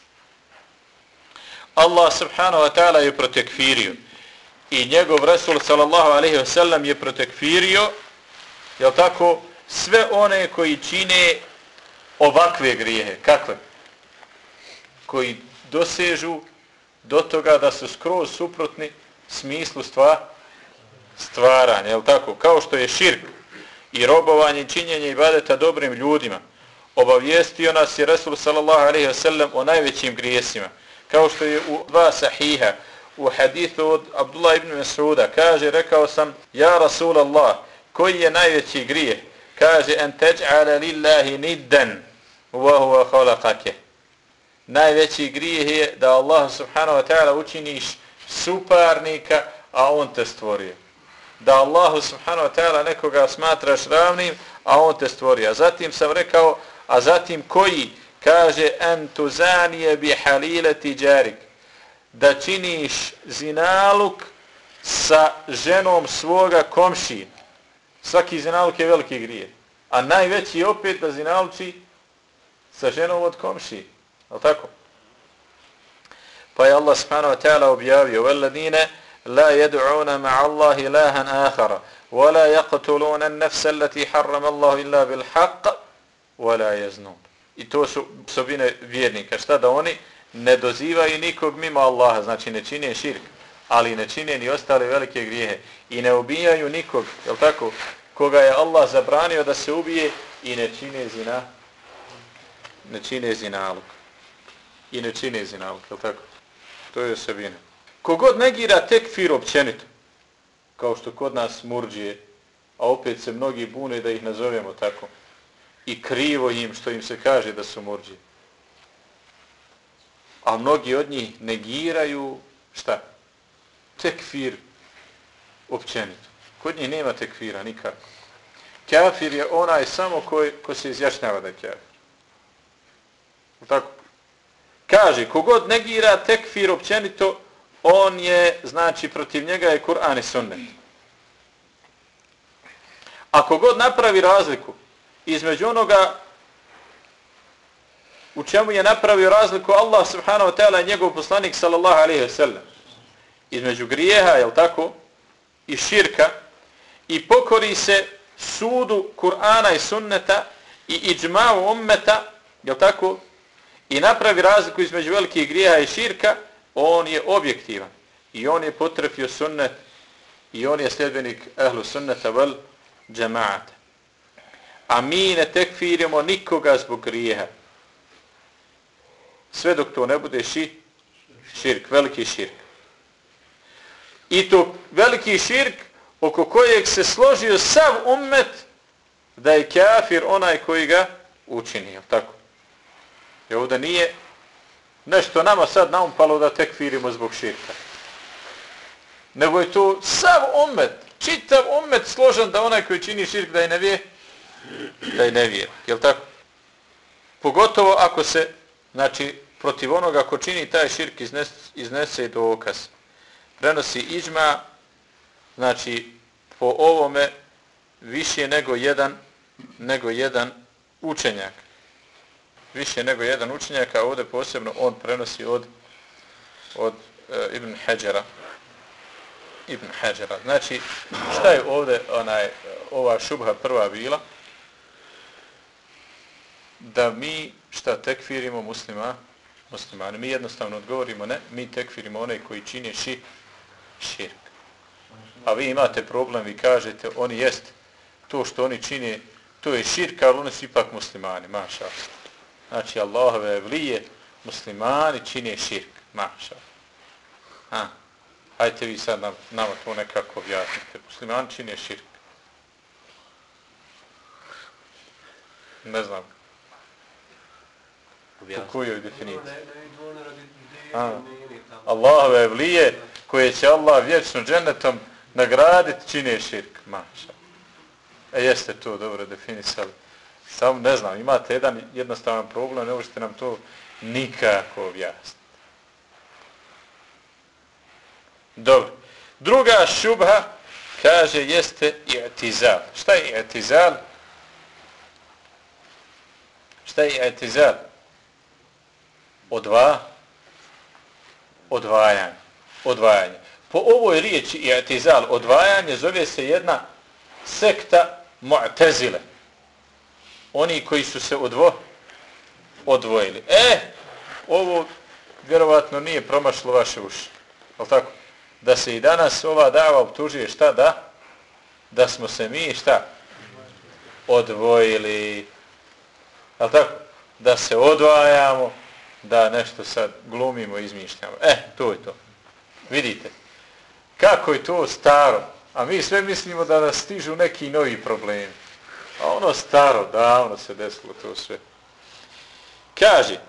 Allah subhanahu wa ta'ala je protekfirio i njegov Rasul sallallahu alejhi ve sellem je protekfirio, jel tako, sve one koji čine ovakve grijehe. Kakve? Koji dosežu do toga da su skroz suprotni smislu stva, stvaranja, jel tako? Kao što je širk i robovanje i činjenje ibadeta dobrim ljudima. Obavijestio nas je Rasul sallallahu alejhi ve sellem o najvećim grijesima. Kao što je u dva sahiha, u hadithu od Abdullah ibn Mas'uda, kaže, rekao sam, ja Rasulallah, koji je najveći grijeh? Kaže, en teđ'ala lillahi niddan, wa huwa khalaqake. Najveći grijeh je da Allah subhanahu wa ta'ala učiniš suparnika, a on te stvorio. Da Allahu subhanahu wa ta'ala nekoga smatraš ravnim, a on te stvorio. A zatim sam rekao, a zatim koji? Kaže, en tuzanije bi halileti džarik. Da činiš zinaluk sa ženom svoga komšije. Svaki zinaluk je veliki grijeh. A najveći je opet da zinaluči sa ženom od komšije. Je tako? Pa je Allah subhanahu wa ta'ala objavio وَالَّذِينَ لَا يَدْعُونَ مَعَ اللَّهِ إِلَٰهًا آخَرَ وَلَا يَقْتُلُونَ النَّفْسَ الَّتِي حَرَّمَ اللَّهُ إِلَّا بِالْحَقِّ وَلَا يَزْنُونَ. I to su osobine vjernika. Šta da oni ne dozivaju nikog mimo Allaha, znači ne čine širk, ali ne čine ni ostale velike grijehe i ne ubijaju nikog, je li tako, koga je Allah zabranio da se ubije i ne čine zina, ne čine zinaluk. I ne čine zinaluk, je li tako? To je osobina. Kogod negira tekfir općenito, kao što kod nas murdžije, a opet se mnogi bune da ih nazovemo tako. I krivo im što im se kaže da su murdžije. A mnogi od njih negiraju, šta? Tekfir općenito. Kod njih nema tekfira nikako. Kafir je onaj samo koji ko se izjašnjava da je kafir. Tako. Kaže, kogod negira tekfir općenito, on je, znači, protiv njega je Kur'an i sunnet. A kogod napravi razliku između onoga u čemu je napravio razliku Allah subhanahu wa ta'ala i njegov poslanik sallallahu alaihi wa sallam, između grijeha, jel tako, i širka, i pokori se sudu Kur'ana i sunneta i iđma'u ummeta, jel tako, i napravi razliku između velikih grijeha i širka, on je objektivan. I on je potrefio sunnet i on je sljedbenik ehlu sunneta vel džemaata. A mi ne tekfirimo nikoga zbog grijeha. Sve dok to ne bude ši, širk, veliki širk. I to veliki širk oko kojeg se složio sav ummet da je kafir onaj koji ga učini. Tako. I ovdje nije nešto nama sad naumpalo da tekfirimo zbog širka. Nego je to sav ummet, čitav ummet složen da onaj koji čini širk da je nevije, da je nevije. Jel tako? Pogotovo ako se, znači, protiv onoga ko čini taj širk iznese, iznese dokaz. Prenosi iđma, znači, po ovome više nego jedan, nego jedan učenjak. Više nego jedan učenjak, a ovdje posebno on prenosi od, od e, Ibn Hađara. Ibn Hađara. Znači, šta je ovdje onaj, ova šubha prva bila? Da mi šta tekfirimo muslima, muslimani. Mi jednostavno odgovorimo ne, mi tekfirimo one koji čine ši, širk. A vi imate problem, vi kažete, oni jest to što oni čine, to je širk, ali oni su ipak muslimani, maša. Znači, Allahove evlije, muslimani čine širk, maša. Ha. Hajte vi sad nam, nama to nekako objasnite. Muslimani čine širk. Ne znam. U kojoj definiciji? Allahove evlije koje će Allah vječno džennetom nagraditi čine širk. Maša. E jeste to dobro definisali. Samo ne znam, imate jedan jednostavan problem, ne možete nam to nikako objasniti. Dobro. Druga šubha, kaže, jeste i'tizal. Šta je i'tizal? Šta je i'tizal? Odva, odvajanje. Odvajanje. Po ovoj riječi i'tizal, odvajanje, zove se jedna sekta Mu'tezile. Oni koji su se odvo, odvojili. E, ovo vjerovatno nije promašlo vaše uši. Ali tako? Da se i danas ova dava optužuje šta da? Da smo se mi šta? Odvojili. Ali tako? Da se odvajamo, da nešto sad glumimo, izmišljamo. E, to je to. Vidite. Kako je to staro. A mi sve mislimo da nas stižu neki novi problemi. A ono staro, davno se desilo to sve. Kaže,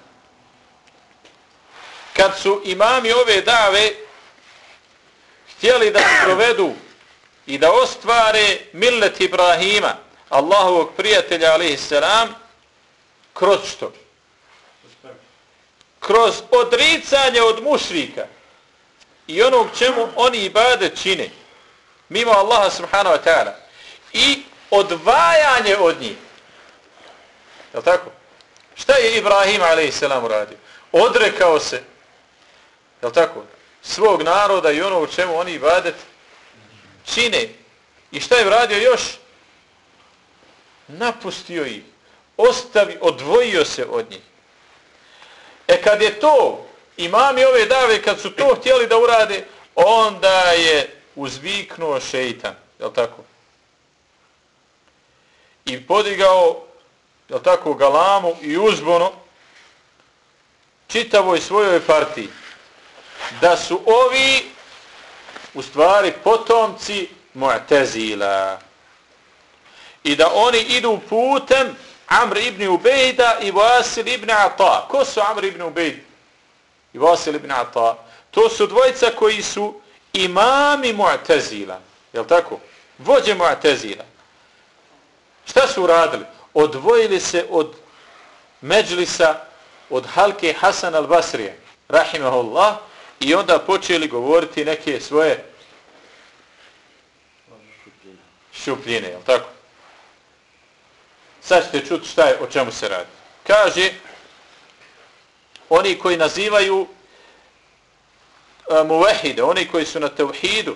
kad su imami ove dave htjeli da provedu i da ostvare millet Ibrahima, Allahovog prijatelja, alejselam, kroz što? Kroz odricanje od mušrika i onog čemu oni ibadet čine, mimo Allaha subhanahu wa ta'ala, i odvajanje od njih. Je li tako? Šta je Ibrahim alejselam uradio? Odrekao se, je li tako, svog naroda i ono u čemu oni ibadet čine. I šta je uradio još? Napustio ih. Ostavi, odvojio se od njih. E kad je to, imami ove dave, kad su to htjeli da urade, onda je uzviknuo šeitan. Je li tako? I podigao, je li tako, galamu i uzbunu čitavoj svojoj partiji. Da su ovi u stvari potomci Mu'tazila. I da oni idu putem Amr ibn Ubejda i Vasil ibn Ata. Ko su Amr ibn Ubejd i Vasil ibn Ata? To su dvojica koji su imami Mu'tazila. Jel tako? Vođe Mu'tazila. Šta su uradili? Odvojili se od Međlisa, od halke Hasan al-Basrije, rahimahullah, i onda počeli govoriti neke svoje šupljine, jel tako? Sad ćete čuti šta je, o čemu se radi. Kaže, oni koji nazivaju uh, muvehide, oni koji su na tevhidu,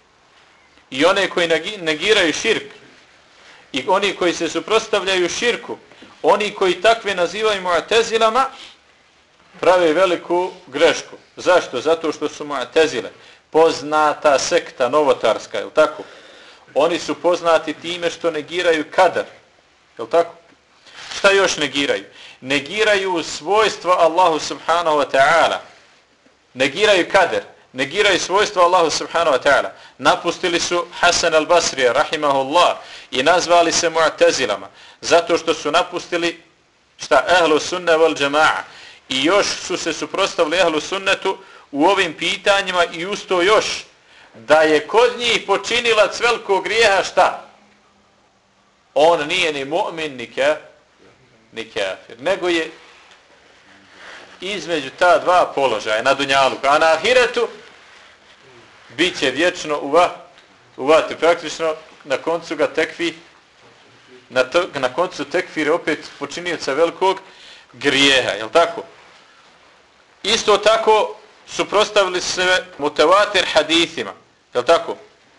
i one koji negiraju širk, i oni koji se suprotstavljaju širku, oni koji takve nazivaju mu'tezilama, prave veliku grešku. Zašto? Zato što su mu'tezile poznata sekta novotarska, je li tako? Oni su poznati time što negiraju kadar, je li tako? Šta još negiraju? Negiraju svojstva Allahu subhanahu wa ta'ala. Negiraju kadar. Negiraju svojstva Allahu subhanahu wa ta'ala. Napustili su Hasan al-Basrija, rahimahullah, i nazvali se mu'tezilama. Zato što su napustili šta? Ehlu sunne wal džema'a. I još su se suprotstavili ehlu sunnetu u ovim pitanjima i usto još da je kod njih počinilac velikog grijeha šta? On nije ni mu'min, ni kafir, ni kafir, nego je između ta dva položaja na dunjaluku, a na ahiretu bit će vječno u, va, u vatri. Praktično na koncu ga tekfi, na, to, na koncu tekfire opet počinioca velikog grijeha, jel tako? Isto tako suprotstavili se mutawatir hadithima, jel tako?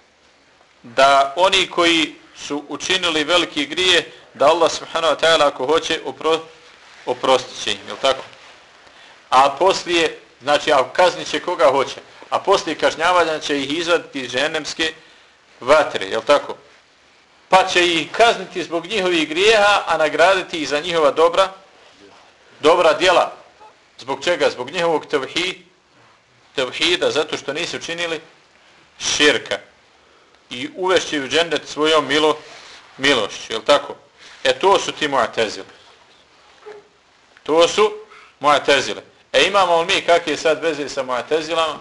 Da oni koji su učinili veliki grije, da Allah subhanahu wa ta'ala ako hoće opro, oprostit će im, jel tako? A poslije, znači, a kaznit će koga hoće, a poslije kažnjavanja će ih izvaditi iz džehennemske vatre, jel tako? Pa će ih kazniti zbog njihovih grijeha, a nagraditi ih za njihova dobra, dobra djela. Zbog čega? Zbog njihovog tevhid, tevhida, zato što nisu činili širka. I uvešće u džennet svojom milo, milošću, jel tako? E to su ti mu'tezile. To su mu'tezile. E imamo li mi kakve sad veze sa mu'tezilama?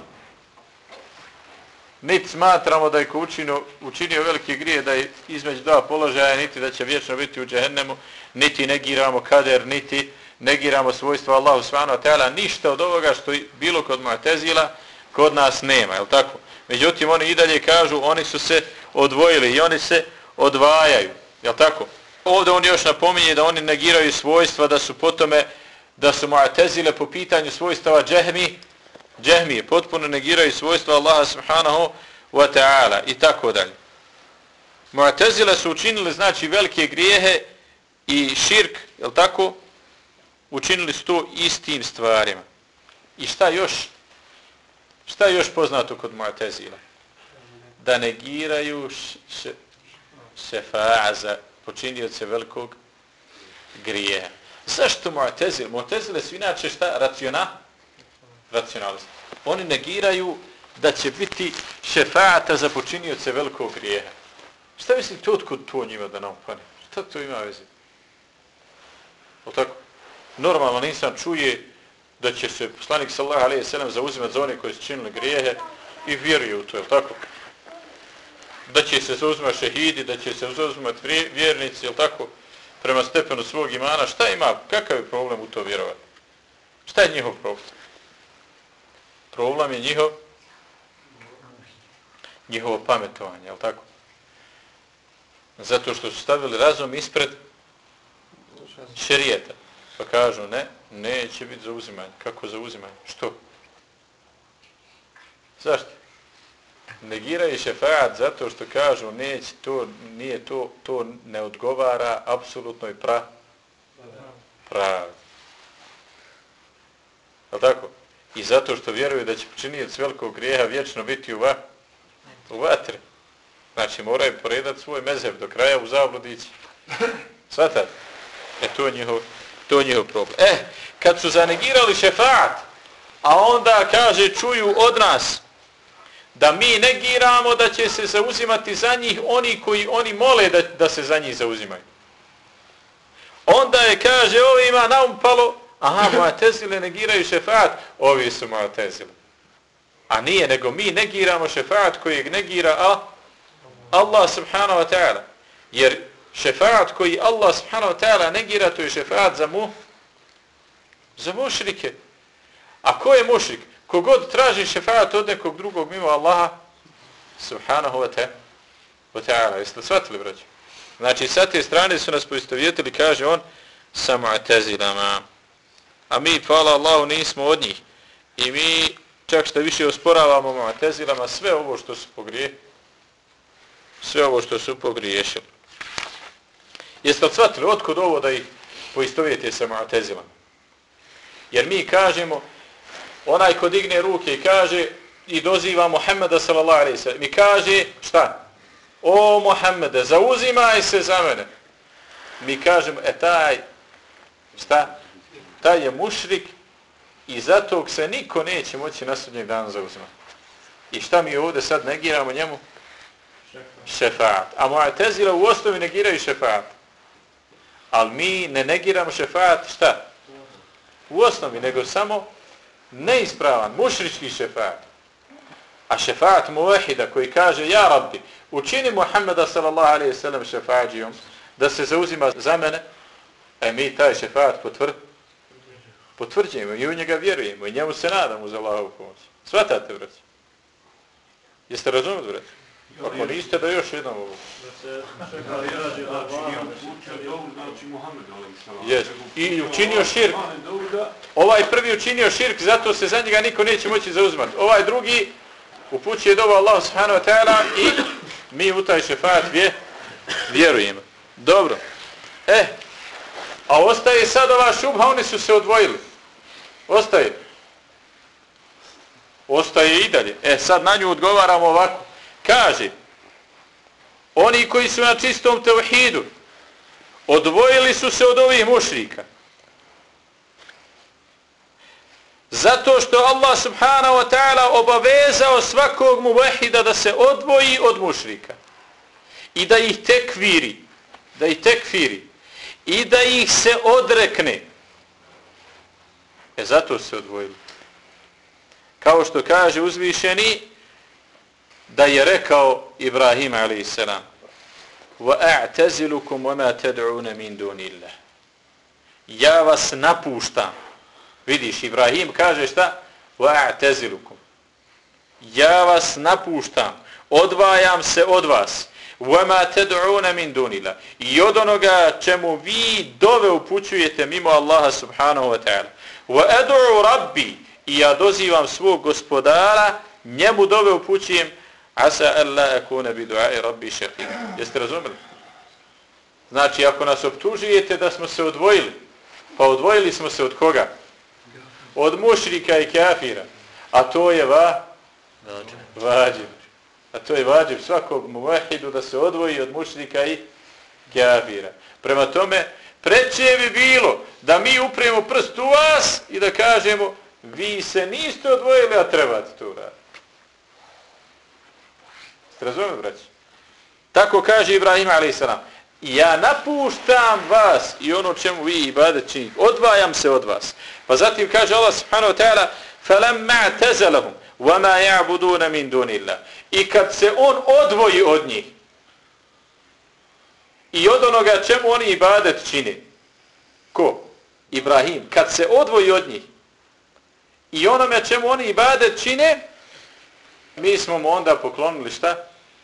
Niti smatramo da je ko učinio, učinio velike grije, da je između dva položaja, niti da će vječno biti u džehennemu, niti negiramo kader, niti negiramo svojstva Allahu subhanahu wa ta'ala, ništa od ovoga što je bilo kod mu'tezila, kod nas nema, jel tako? Međutim, oni i dalje kažu, oni su se odvojili i oni se odvajaju, jel tako? Ovdje on još napominje da oni negiraju svojstva, da su potome, da su mu'tezile po pitanju svojstava džehmi, džehmije, potpuno negiraju svojstva Allaha subhanahu wa ta'ala i tako dalje. Mu'tezile su učinili, znači, velike grijehe i širk, jel tako? Učinili su to istim stvarima. I šta još? Šta je još poznato kod mu'tezila? Da negiraju šefa'a za počinioce velikog grijeha. Zašto mu'tezile? Mu'tezile su inače šta? Raciona? Racionalist. Oni negiraju da će biti šefa'ata za počinioce velikog grijeha. Šta mislite otkud to njima da nam pane? Šta to ima veze? O tako? Normalno nisam čuje da će se poslanik sallallahu alejhi ve sellem zauzimati za one koji su činili grijehe i vjeruju u to, je tako? Da će se zauzimati šehidi, da će se zauzimati vjernici, je tako? Prema stepenu svog imana. Šta ima? Kakav je problem u to vjerovati? Šta je njihov problem? Problem je njihov njihovo pametovanje, je tako? Zato što su stavili razum ispred šerijeta. Pa kažu, ne, neće biti zauzimanje. Kako zauzimanje? Što? Zašto? Negiraju šefaat zato što kažu, neće to, nije to, to ne odgovara apsolutno i pra, pravdi. Je tako? I zato što vjeruju da će počinioc velikog grijeha vječno biti u, va, u vatre. Znači moraju poredati svoj mezheb do kraja u zabludići. Svatate? E to je njihov, to je njihov problem. E, kad su zanegirali šefaat, a onda kaže čuju od nas da mi negiramo da će se zauzimati za njih oni koji oni mole da, da se za njih zauzimaju. Onda je, kaže, ovima naumpalo, aha, Mu'tezile negiraju šefaat, ovi su Mu'tezile. A nije, nego mi negiramo šefaat kojeg negira a, Allah subhanahu wa ta'ala. Jer šefaat koji Allah subhanahu wa ta'ala negira, to je šefaat za mu, za mušrike. A ko je mušrik? Kogod traži šefaat od nekog drugog mimo Allaha subhanahu wa ta'ala. Jeste li shvatili, braći? Znači, sa te strane su nas poistovjetili, kaže on, sa Mu'tezilama. A mi, hvala Allahu, nismo od njih. I mi čak što više osporavamo Mu'tezilama sve ovo što su pogrije, sve ovo što su pogriješili. Jeste li shvatili, otkud ovo da ih poistovjete sa Mu'tezilama? Jer mi kažemo, onaj ko digne ruke i kaže i doziva Muhammeda sallallahu alejhi ve sellem i kaže šta? O Muhammede, zauzimaj se za mene. Mi kažemo, e taj, šta? Taj je mušrik i zato se niko neće moći na sudnjeg dana zauzimati. I šta mi ovdje sad negiramo njemu? Šefaat. A Mu'tezila u osnovi negiraju šefaat. Ali mi ne negiramo šefaat, šta? U osnovi, nego samo neispravan, mušrički šefaat. A šefaat muvahida koji kaže, ja Rabbi, učini Muhammeda sallallahu alejhi ve sellem šefađijom, da se zauzima za mene, a mi taj šefaat potvr, potvrđujemo i u njega vjerujemo i njemu se nadamo za Allahovu pomoć. Svatate, braći? Jeste razumjeli, braći? Ako niste, da još jednom ovo. Yes. I učinio širk. Ovaj prvi učinio širk, zato se za njega niko neće moći zauzimati. Ovaj drugi upućuje dobu Allah subhanahu wa ta'ala i mi u taj šefaat vjerujemo. Dobro. E, a ostaje sad ova šubha, oni su se odvojili. Ostaje. Ostaje i dalje. E, sad na nju odgovaramo ovako. Kaže, oni koji su na čistom tevhidu odvojili su se od ovih mušrika. Zato što Allah subhanahu wa ta'ala obavezao svakog muvahida da se odvoji od mušrika. I da ih tekviri. Da ih tekfiri. I da ih se odrekne. E zato su se odvojili. Kao što kaže uzvišeni, da je rekao Ibrahim alejhi selam: وَأَعْتَزِلُكُمْ وَمَا تَدْعُونَ مِنْ دُونِ اللَّهِ. Ja vas napuštam. Vidiš, Ibrahim kaže šta? وَأَعْتَزِلُكُمْ. Ja vas napuštam. Odvajam se od vas. وَمَا تَدْعُونَ مِنْ دُونِ اللَّهِ. I od onoga čemu vi dove upućujete mimo Allaha subhanahu wa ta'ala. وَأَدْعُوا رَبِّي. I ja dozivam svog gospodara, njemu dove upućujem, asa alla akuna bi du'ai rabbi shaqi. Jeste razumeli? Znači, ako nas optužujete da smo se odvojili, pa odvojili smo se od koga? Od mušrika i kafira. A to je va? Vađib. A to je vađib svakog muvahidu da se odvoji od mušrika i kafira. Prema tome, preče bi bilo da mi upremo prst u vas i da kažemo, vi se niste odvojili, a trebate to uraditi. Ste razumeli, braći? Tako kaže Ibrahim alejhi selam. Ja napuštam vas i ono čemu vi ibadet činite. Odvajam se od vas. Pa zatim kaže Allah subhanahu wa ta'ala: فَلَمَّا اعْتَزَلَهُمْ وَمَا يَعْبُدُونَ مِنْ دُونِ اللَّهِ. I kad se on odvoji od njih i od onoga čemu oni ibadet čine. Ko? Ibrahim. Kad se odvoji od njih i onome čemu oni ibadet čine, mi smo mu onda poklonili šta?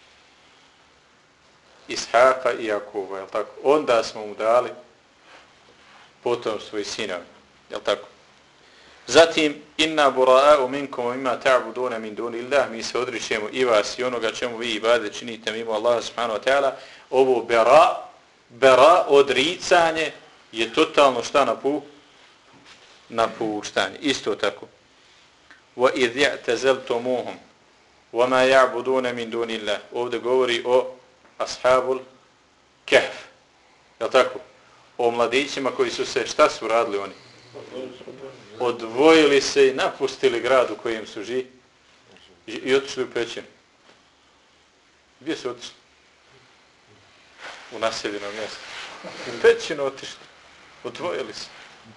Ishaka i Jakuba, jel tako? Onda smo mu dali potomstvo i sinovi, jel tako? Zatim, inna bura'a'u minkum mimma ta'buduna min dunillah, mi se odričemo i vas i onoga čemu vi ibadet činite mimo Allaha subhanahu wa ta'ala. Ovo bera, bera, odricanje je totalno šta napu? Napuštanje. Isto tako. Wa idh ya'tazaltumuhum وَمَا يَعْبُدُونَ مِنْ دُونِ اللَّهِ. Ovdje govori o ashabul kehf. Je tako? O mladićima koji su se, šta su radili oni? Odvojili se i napustili grad u kojem su ži, I, i otišli u pećinu. Gdje su otišli? U naseljeno mjesto. U pećinu otišli. Odvojili se.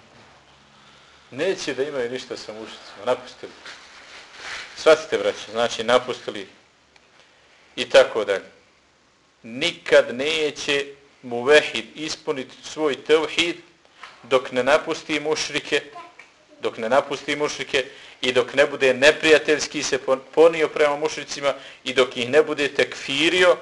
Neće da imaju ništa sa mušicima. Napustili. Shvatite, braće, znači napustili i tako dalje. Nikad neće muvehid ispuniti svoj tevhid dok ne napusti mušrike, dok ne napusti mušrike i dok ne bude neprijateljski se ponio prema mušricima i dok ih ne bude tekfirio.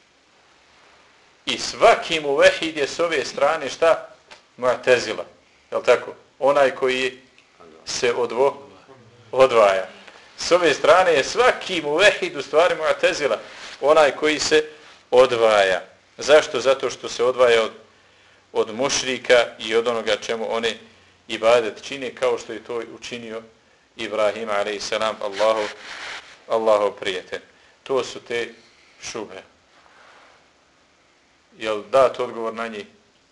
I svaki muvehid je s ove strane šta? Mu'tezila. Jel' tako? Onaj koji se odvo, odvaja. S ove strane je svaki muvehid u stvari mu'tezila. Onaj koji se odvaja. Zašto? Zato što se odvaja od, od mušrika i od onoga čemu oni ibadet čine, kao što je to učinio Ibrahim alejhi Allahov, Allahov prijatelj. To su te šubhe. Jel dat odgovor na njih?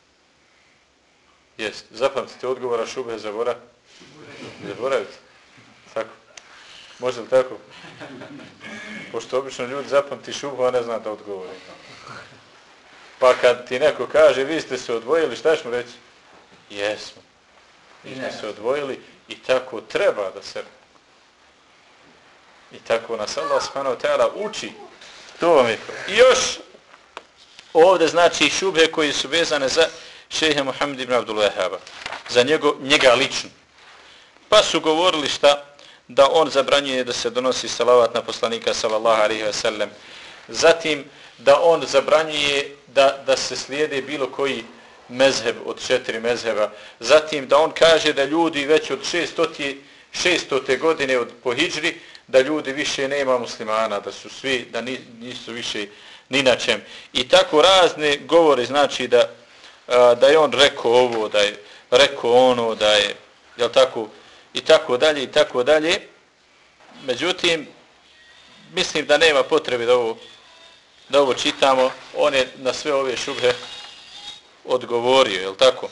Jest. Zapamtite odgovora šubhe zabora? Zaboravite. Tako. Može li tako? Pošto obično ljudi zapamti šubhu, a ne zna da odgovori. Pa kad ti neko kaže, vi ste se odvojili, šta ćeš mu reći? Jesmo. Mi smo se odvojili i tako treba da se... I tako nas Allah subhanahu wa ta'ala uči. To vam je to. I još ovdje znači šubhe koji su vezane za šejha Muhammed ibn Abdul Wahhaba. Za njego, njega lično. Pa su govorili šta? Da on zabranjuje da se donosi salavat na poslanika sallallahu alejhi ve sellem. Zatim da on zabranjuje da, da se slijede bilo koji mezheb od četiri mezheba. Zatim da on kaže da ljudi već od šestote godine od po hidžri, da ljudi više nema muslimana, da su svi, da nisu više ni na čem. I tako razne govori, znači da, da je on rekao ovo, da je rekao ono, da je, jel tako, i tako dalje, i tako dalje. Međutim, mislim da nema potrebe da ovo, da ovo čitamo. On je na sve ove šubhe odgovorio, jel tako?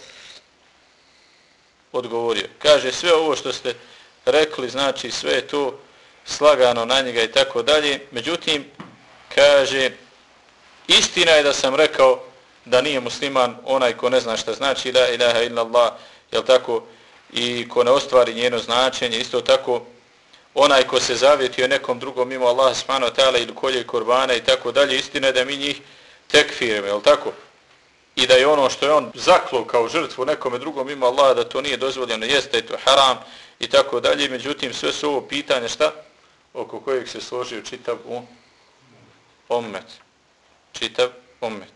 Odgovorio. Kaže, sve ovo što ste rekli, znači sve je to slagano na njega i tako dalje. Međutim, kaže, istina je da sam rekao da nije musliman onaj ko ne zna šta znači la ilaha illallah, jel tako? I ko ne ostvari njeno značenje, isto tako onaj ko se zavjetio nekom drugom mimo Allaha subhanahu wa ta'ala ili kolje kurbana i tako dalje, istina je da mi njih tekfirimo, jel tako? I da je ono što je on zaklo kao žrtvu nekome drugom mimo Allaha, da to nije dozvoljeno, jeste da je to haram i tako dalje. Međutim, sve su ovo pitanje šta? Oko kojeg se složio čitav u ummet. Čitav ummet.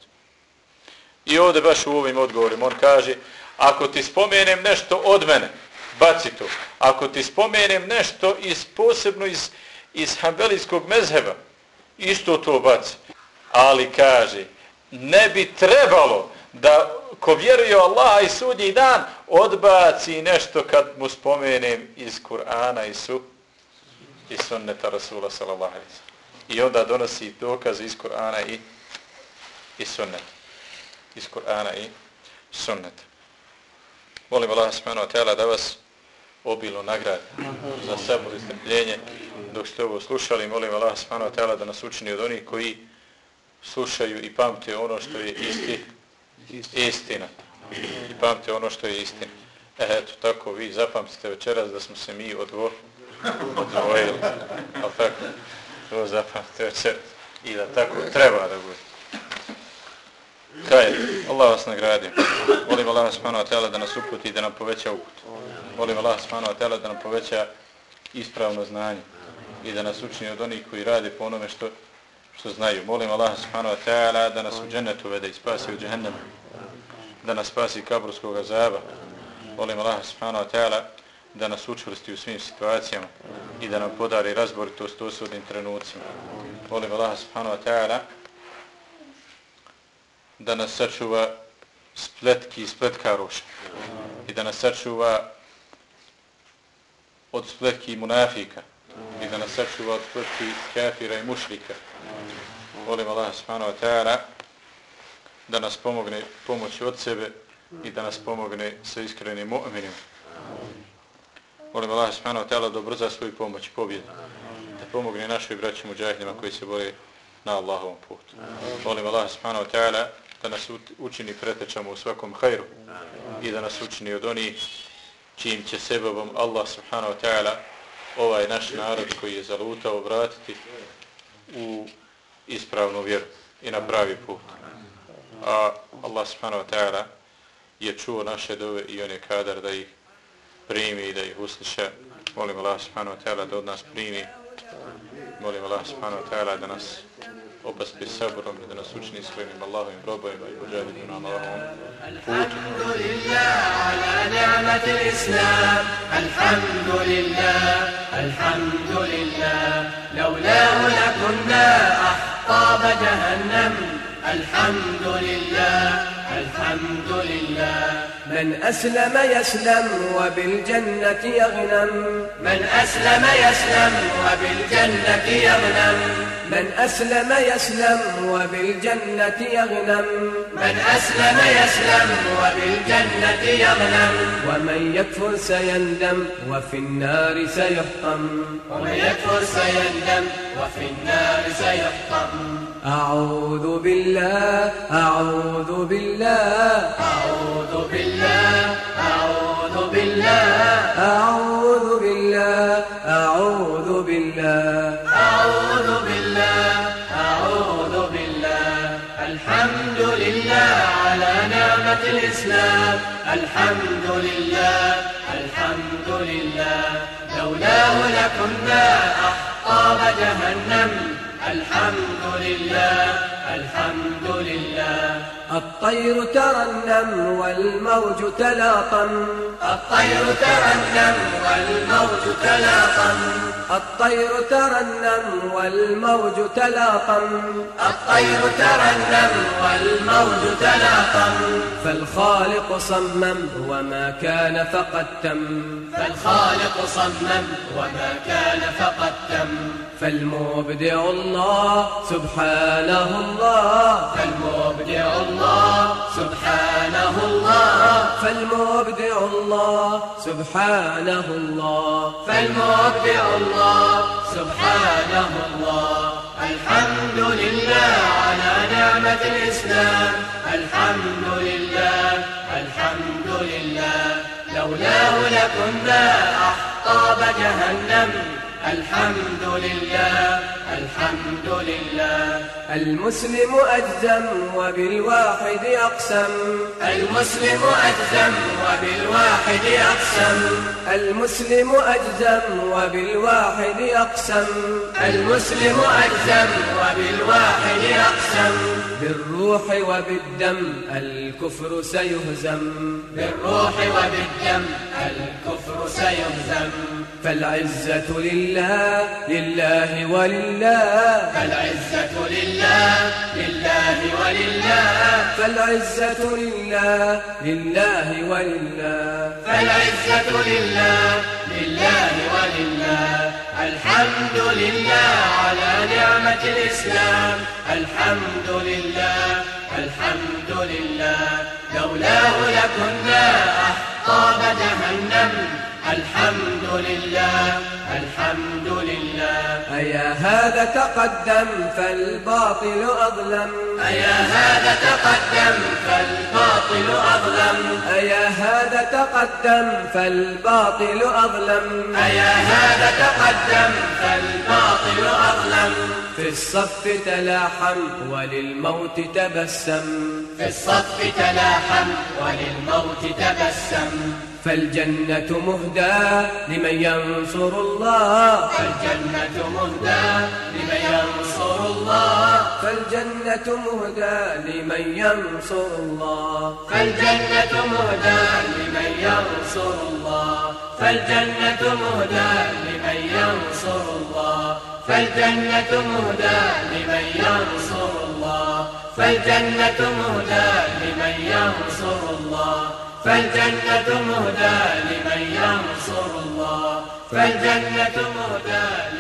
I ovdje baš u ovim odgovorima on kaže, ako ti spomenem nešto od mene, baci to. Ako ti spomenem nešto iz, posebno iz, iz hanbelijskog mezheba, isto to baci. Ali kaže, ne bi trebalo da ko vjeruje u Allaha i sudnji dan odbaci nešto kad mu spomenem iz Kur'ana i su i sunneta Rasula sallallahu alejhi ve sellem. I onda donosi dokaze iz Kur'ana i i sunneta. Iz Kur'ana i sunneta. Molim Allah subhanahu wa ta'ala da vas obilno nagradi za sabor i strpljenje dok ste ovo slušali. Molim Allah subhanahu wa ta'ala da nas učini od onih koji slušaju i pamte ono što je isti, istina. I pamte ono što je istina. E, eto, tako vi zapamtite večeras da smo se mi odvo, odvojili. Ali tako, to zapamtite večeras. I da tako treba da bude. Kaj, Allah vas nagradi. Molim Allah subhanahu wa ta'ala da nas uputi i da nam poveća uput. Molim Allah subhanahu wa ta'ala da nam poveća ispravno znanje i da nas učini od onih koji rade po onome što, što znaju. Molim Allah subhanahu wa ta'ala da nas u džennetu vede i spasi u džehennemu, da nas spasi kaburskog azaba. Molim Allah subhanahu wa ta'ala da nas učvrsti u svim situacijama i da nam podari razboritost u osudnim trenucima. Molim Allah subhanahu wa ta'ala da nas sačuva spletki i spletkaroša i da nas sačuva od spletki munafika i da nas sačuva od spletki kafira i mušrika. Molim Allah subhanahu wa ta'ala da nas pomogne pomoći od sebe i da nas pomogne sa iskrenim mu'minima. Molim Allah subhanahu wa ta'ala da ubrza svoju pomoć i pobjedu. Da pomogne našoj braći muđahidima koji se bore na Allahovom putu. Molim Allah subhanahu wa ta'ala da nas učini pretečama u svakom hajru i da nas učini od onih čijim će sebebom Allah subhanahu wa ta'ala ovaj naš narod koji je zalutao vratiti u ispravnu vjeru i na pravi put. A Allah subhanahu wa ta'ala je čuo naše dove i on je kadar da ih primi i da ih usliša. Molim Allah subhanahu wa ta'ala da od nas primi. Molim Allah subhanahu wa ta'ala da nas obaspi sabrom i da nas učini svojim Allahovim robovima i muđahidima na Allahovom putu. Alhamdulillah ala ni'mati l-Islam. Alhamdulillah, alhamdulillah. Lawlahu lakunna ahqaba jahannam. Alhamdulillah, alhamdulillah. من أسلم يسلم وبالجنة يغنم. من أسلم يسلم وبالجنة يغنم. من أسلم يسلم وبالجنة يغنم. من أسلم يسلم وبالجنة يغنم. ومن يكفر سيندم وفي النار سيحطم. ومن يكفر سيندم وفي النار سيحطم. أعوذ بالله أعوذ بالله أعوذ بالله أعوذ بالله أعوذ بالله أعوذ بالله أعوذ بالله أعوذ بالله. الحمد لله على نعمة الإسلام. الحمد لله الحمد لله. لولاه لكنا أحقاب جهنم. الحمد لله الحمد لله. الطير ترنم والموج تلاطم. الطير ترنم والموج تلاطم. الطير ترنم والموج تلاطم. الطير ترنم والموج تلاطم. فالخالق صمم وما كان فقد تم. فالخالق صمم وما كان فقد تم. فالمبدع الله سبحانه الله. فالمبدع الله سبحانه الله. فالمبدع الله سبحانه الله. فالمبدع الله سبحانه الله. الحمد لله على نعمة الإسلام. الحمد لله الحمد لله. لولاه لكنا أحقاب جهنم. الحمد لله الحمد لله. المسلم أجزم وبالواحد أقسم. المسلم أجزم وبالواحد أقسم. المسلم أجزم وبالواحد أقسم. المسلم أجزم وبالواحد أقسم. بالروح وبالدم الكفر سيهزم. بالروح وبالدم الكفر سيهزم. فالعزة لله لله ولله. فالعزة لله لله ولله. فالعزة لله لله ولله. فالعزة لله لله ولله. الحمد لله على نعمة الإسلام. الحمد لله الحمد لله. لولاه لكنا أحقاب جهنم. الحمد لله الحمد لله. أيا هذا تقدم فالباطل أظلم. أيا هذا تقدم فالباطل أظلم. أيا هذا تقدم فالباطل أظلم. أيا هذا تقدم فالباطل أظلم. في الصف تلاحم وللموت تبسم. في الصف تلاحم وللموت تبسم. فالجنة مهدى لمن ينصر الله. فالجنة مهدى لمن ينصر الله. فالجنة مهدى لمن ينصر الله. فالجنة مهدى لمن ينصر الله. فالجنة مهدى لمن ينصر الله. فالجنة مهدى لمن ينصر الله. فالجنة مهدى لمن ينصر الله. فالجنة مهدى لمن ينصر الله. فالجنة مهدى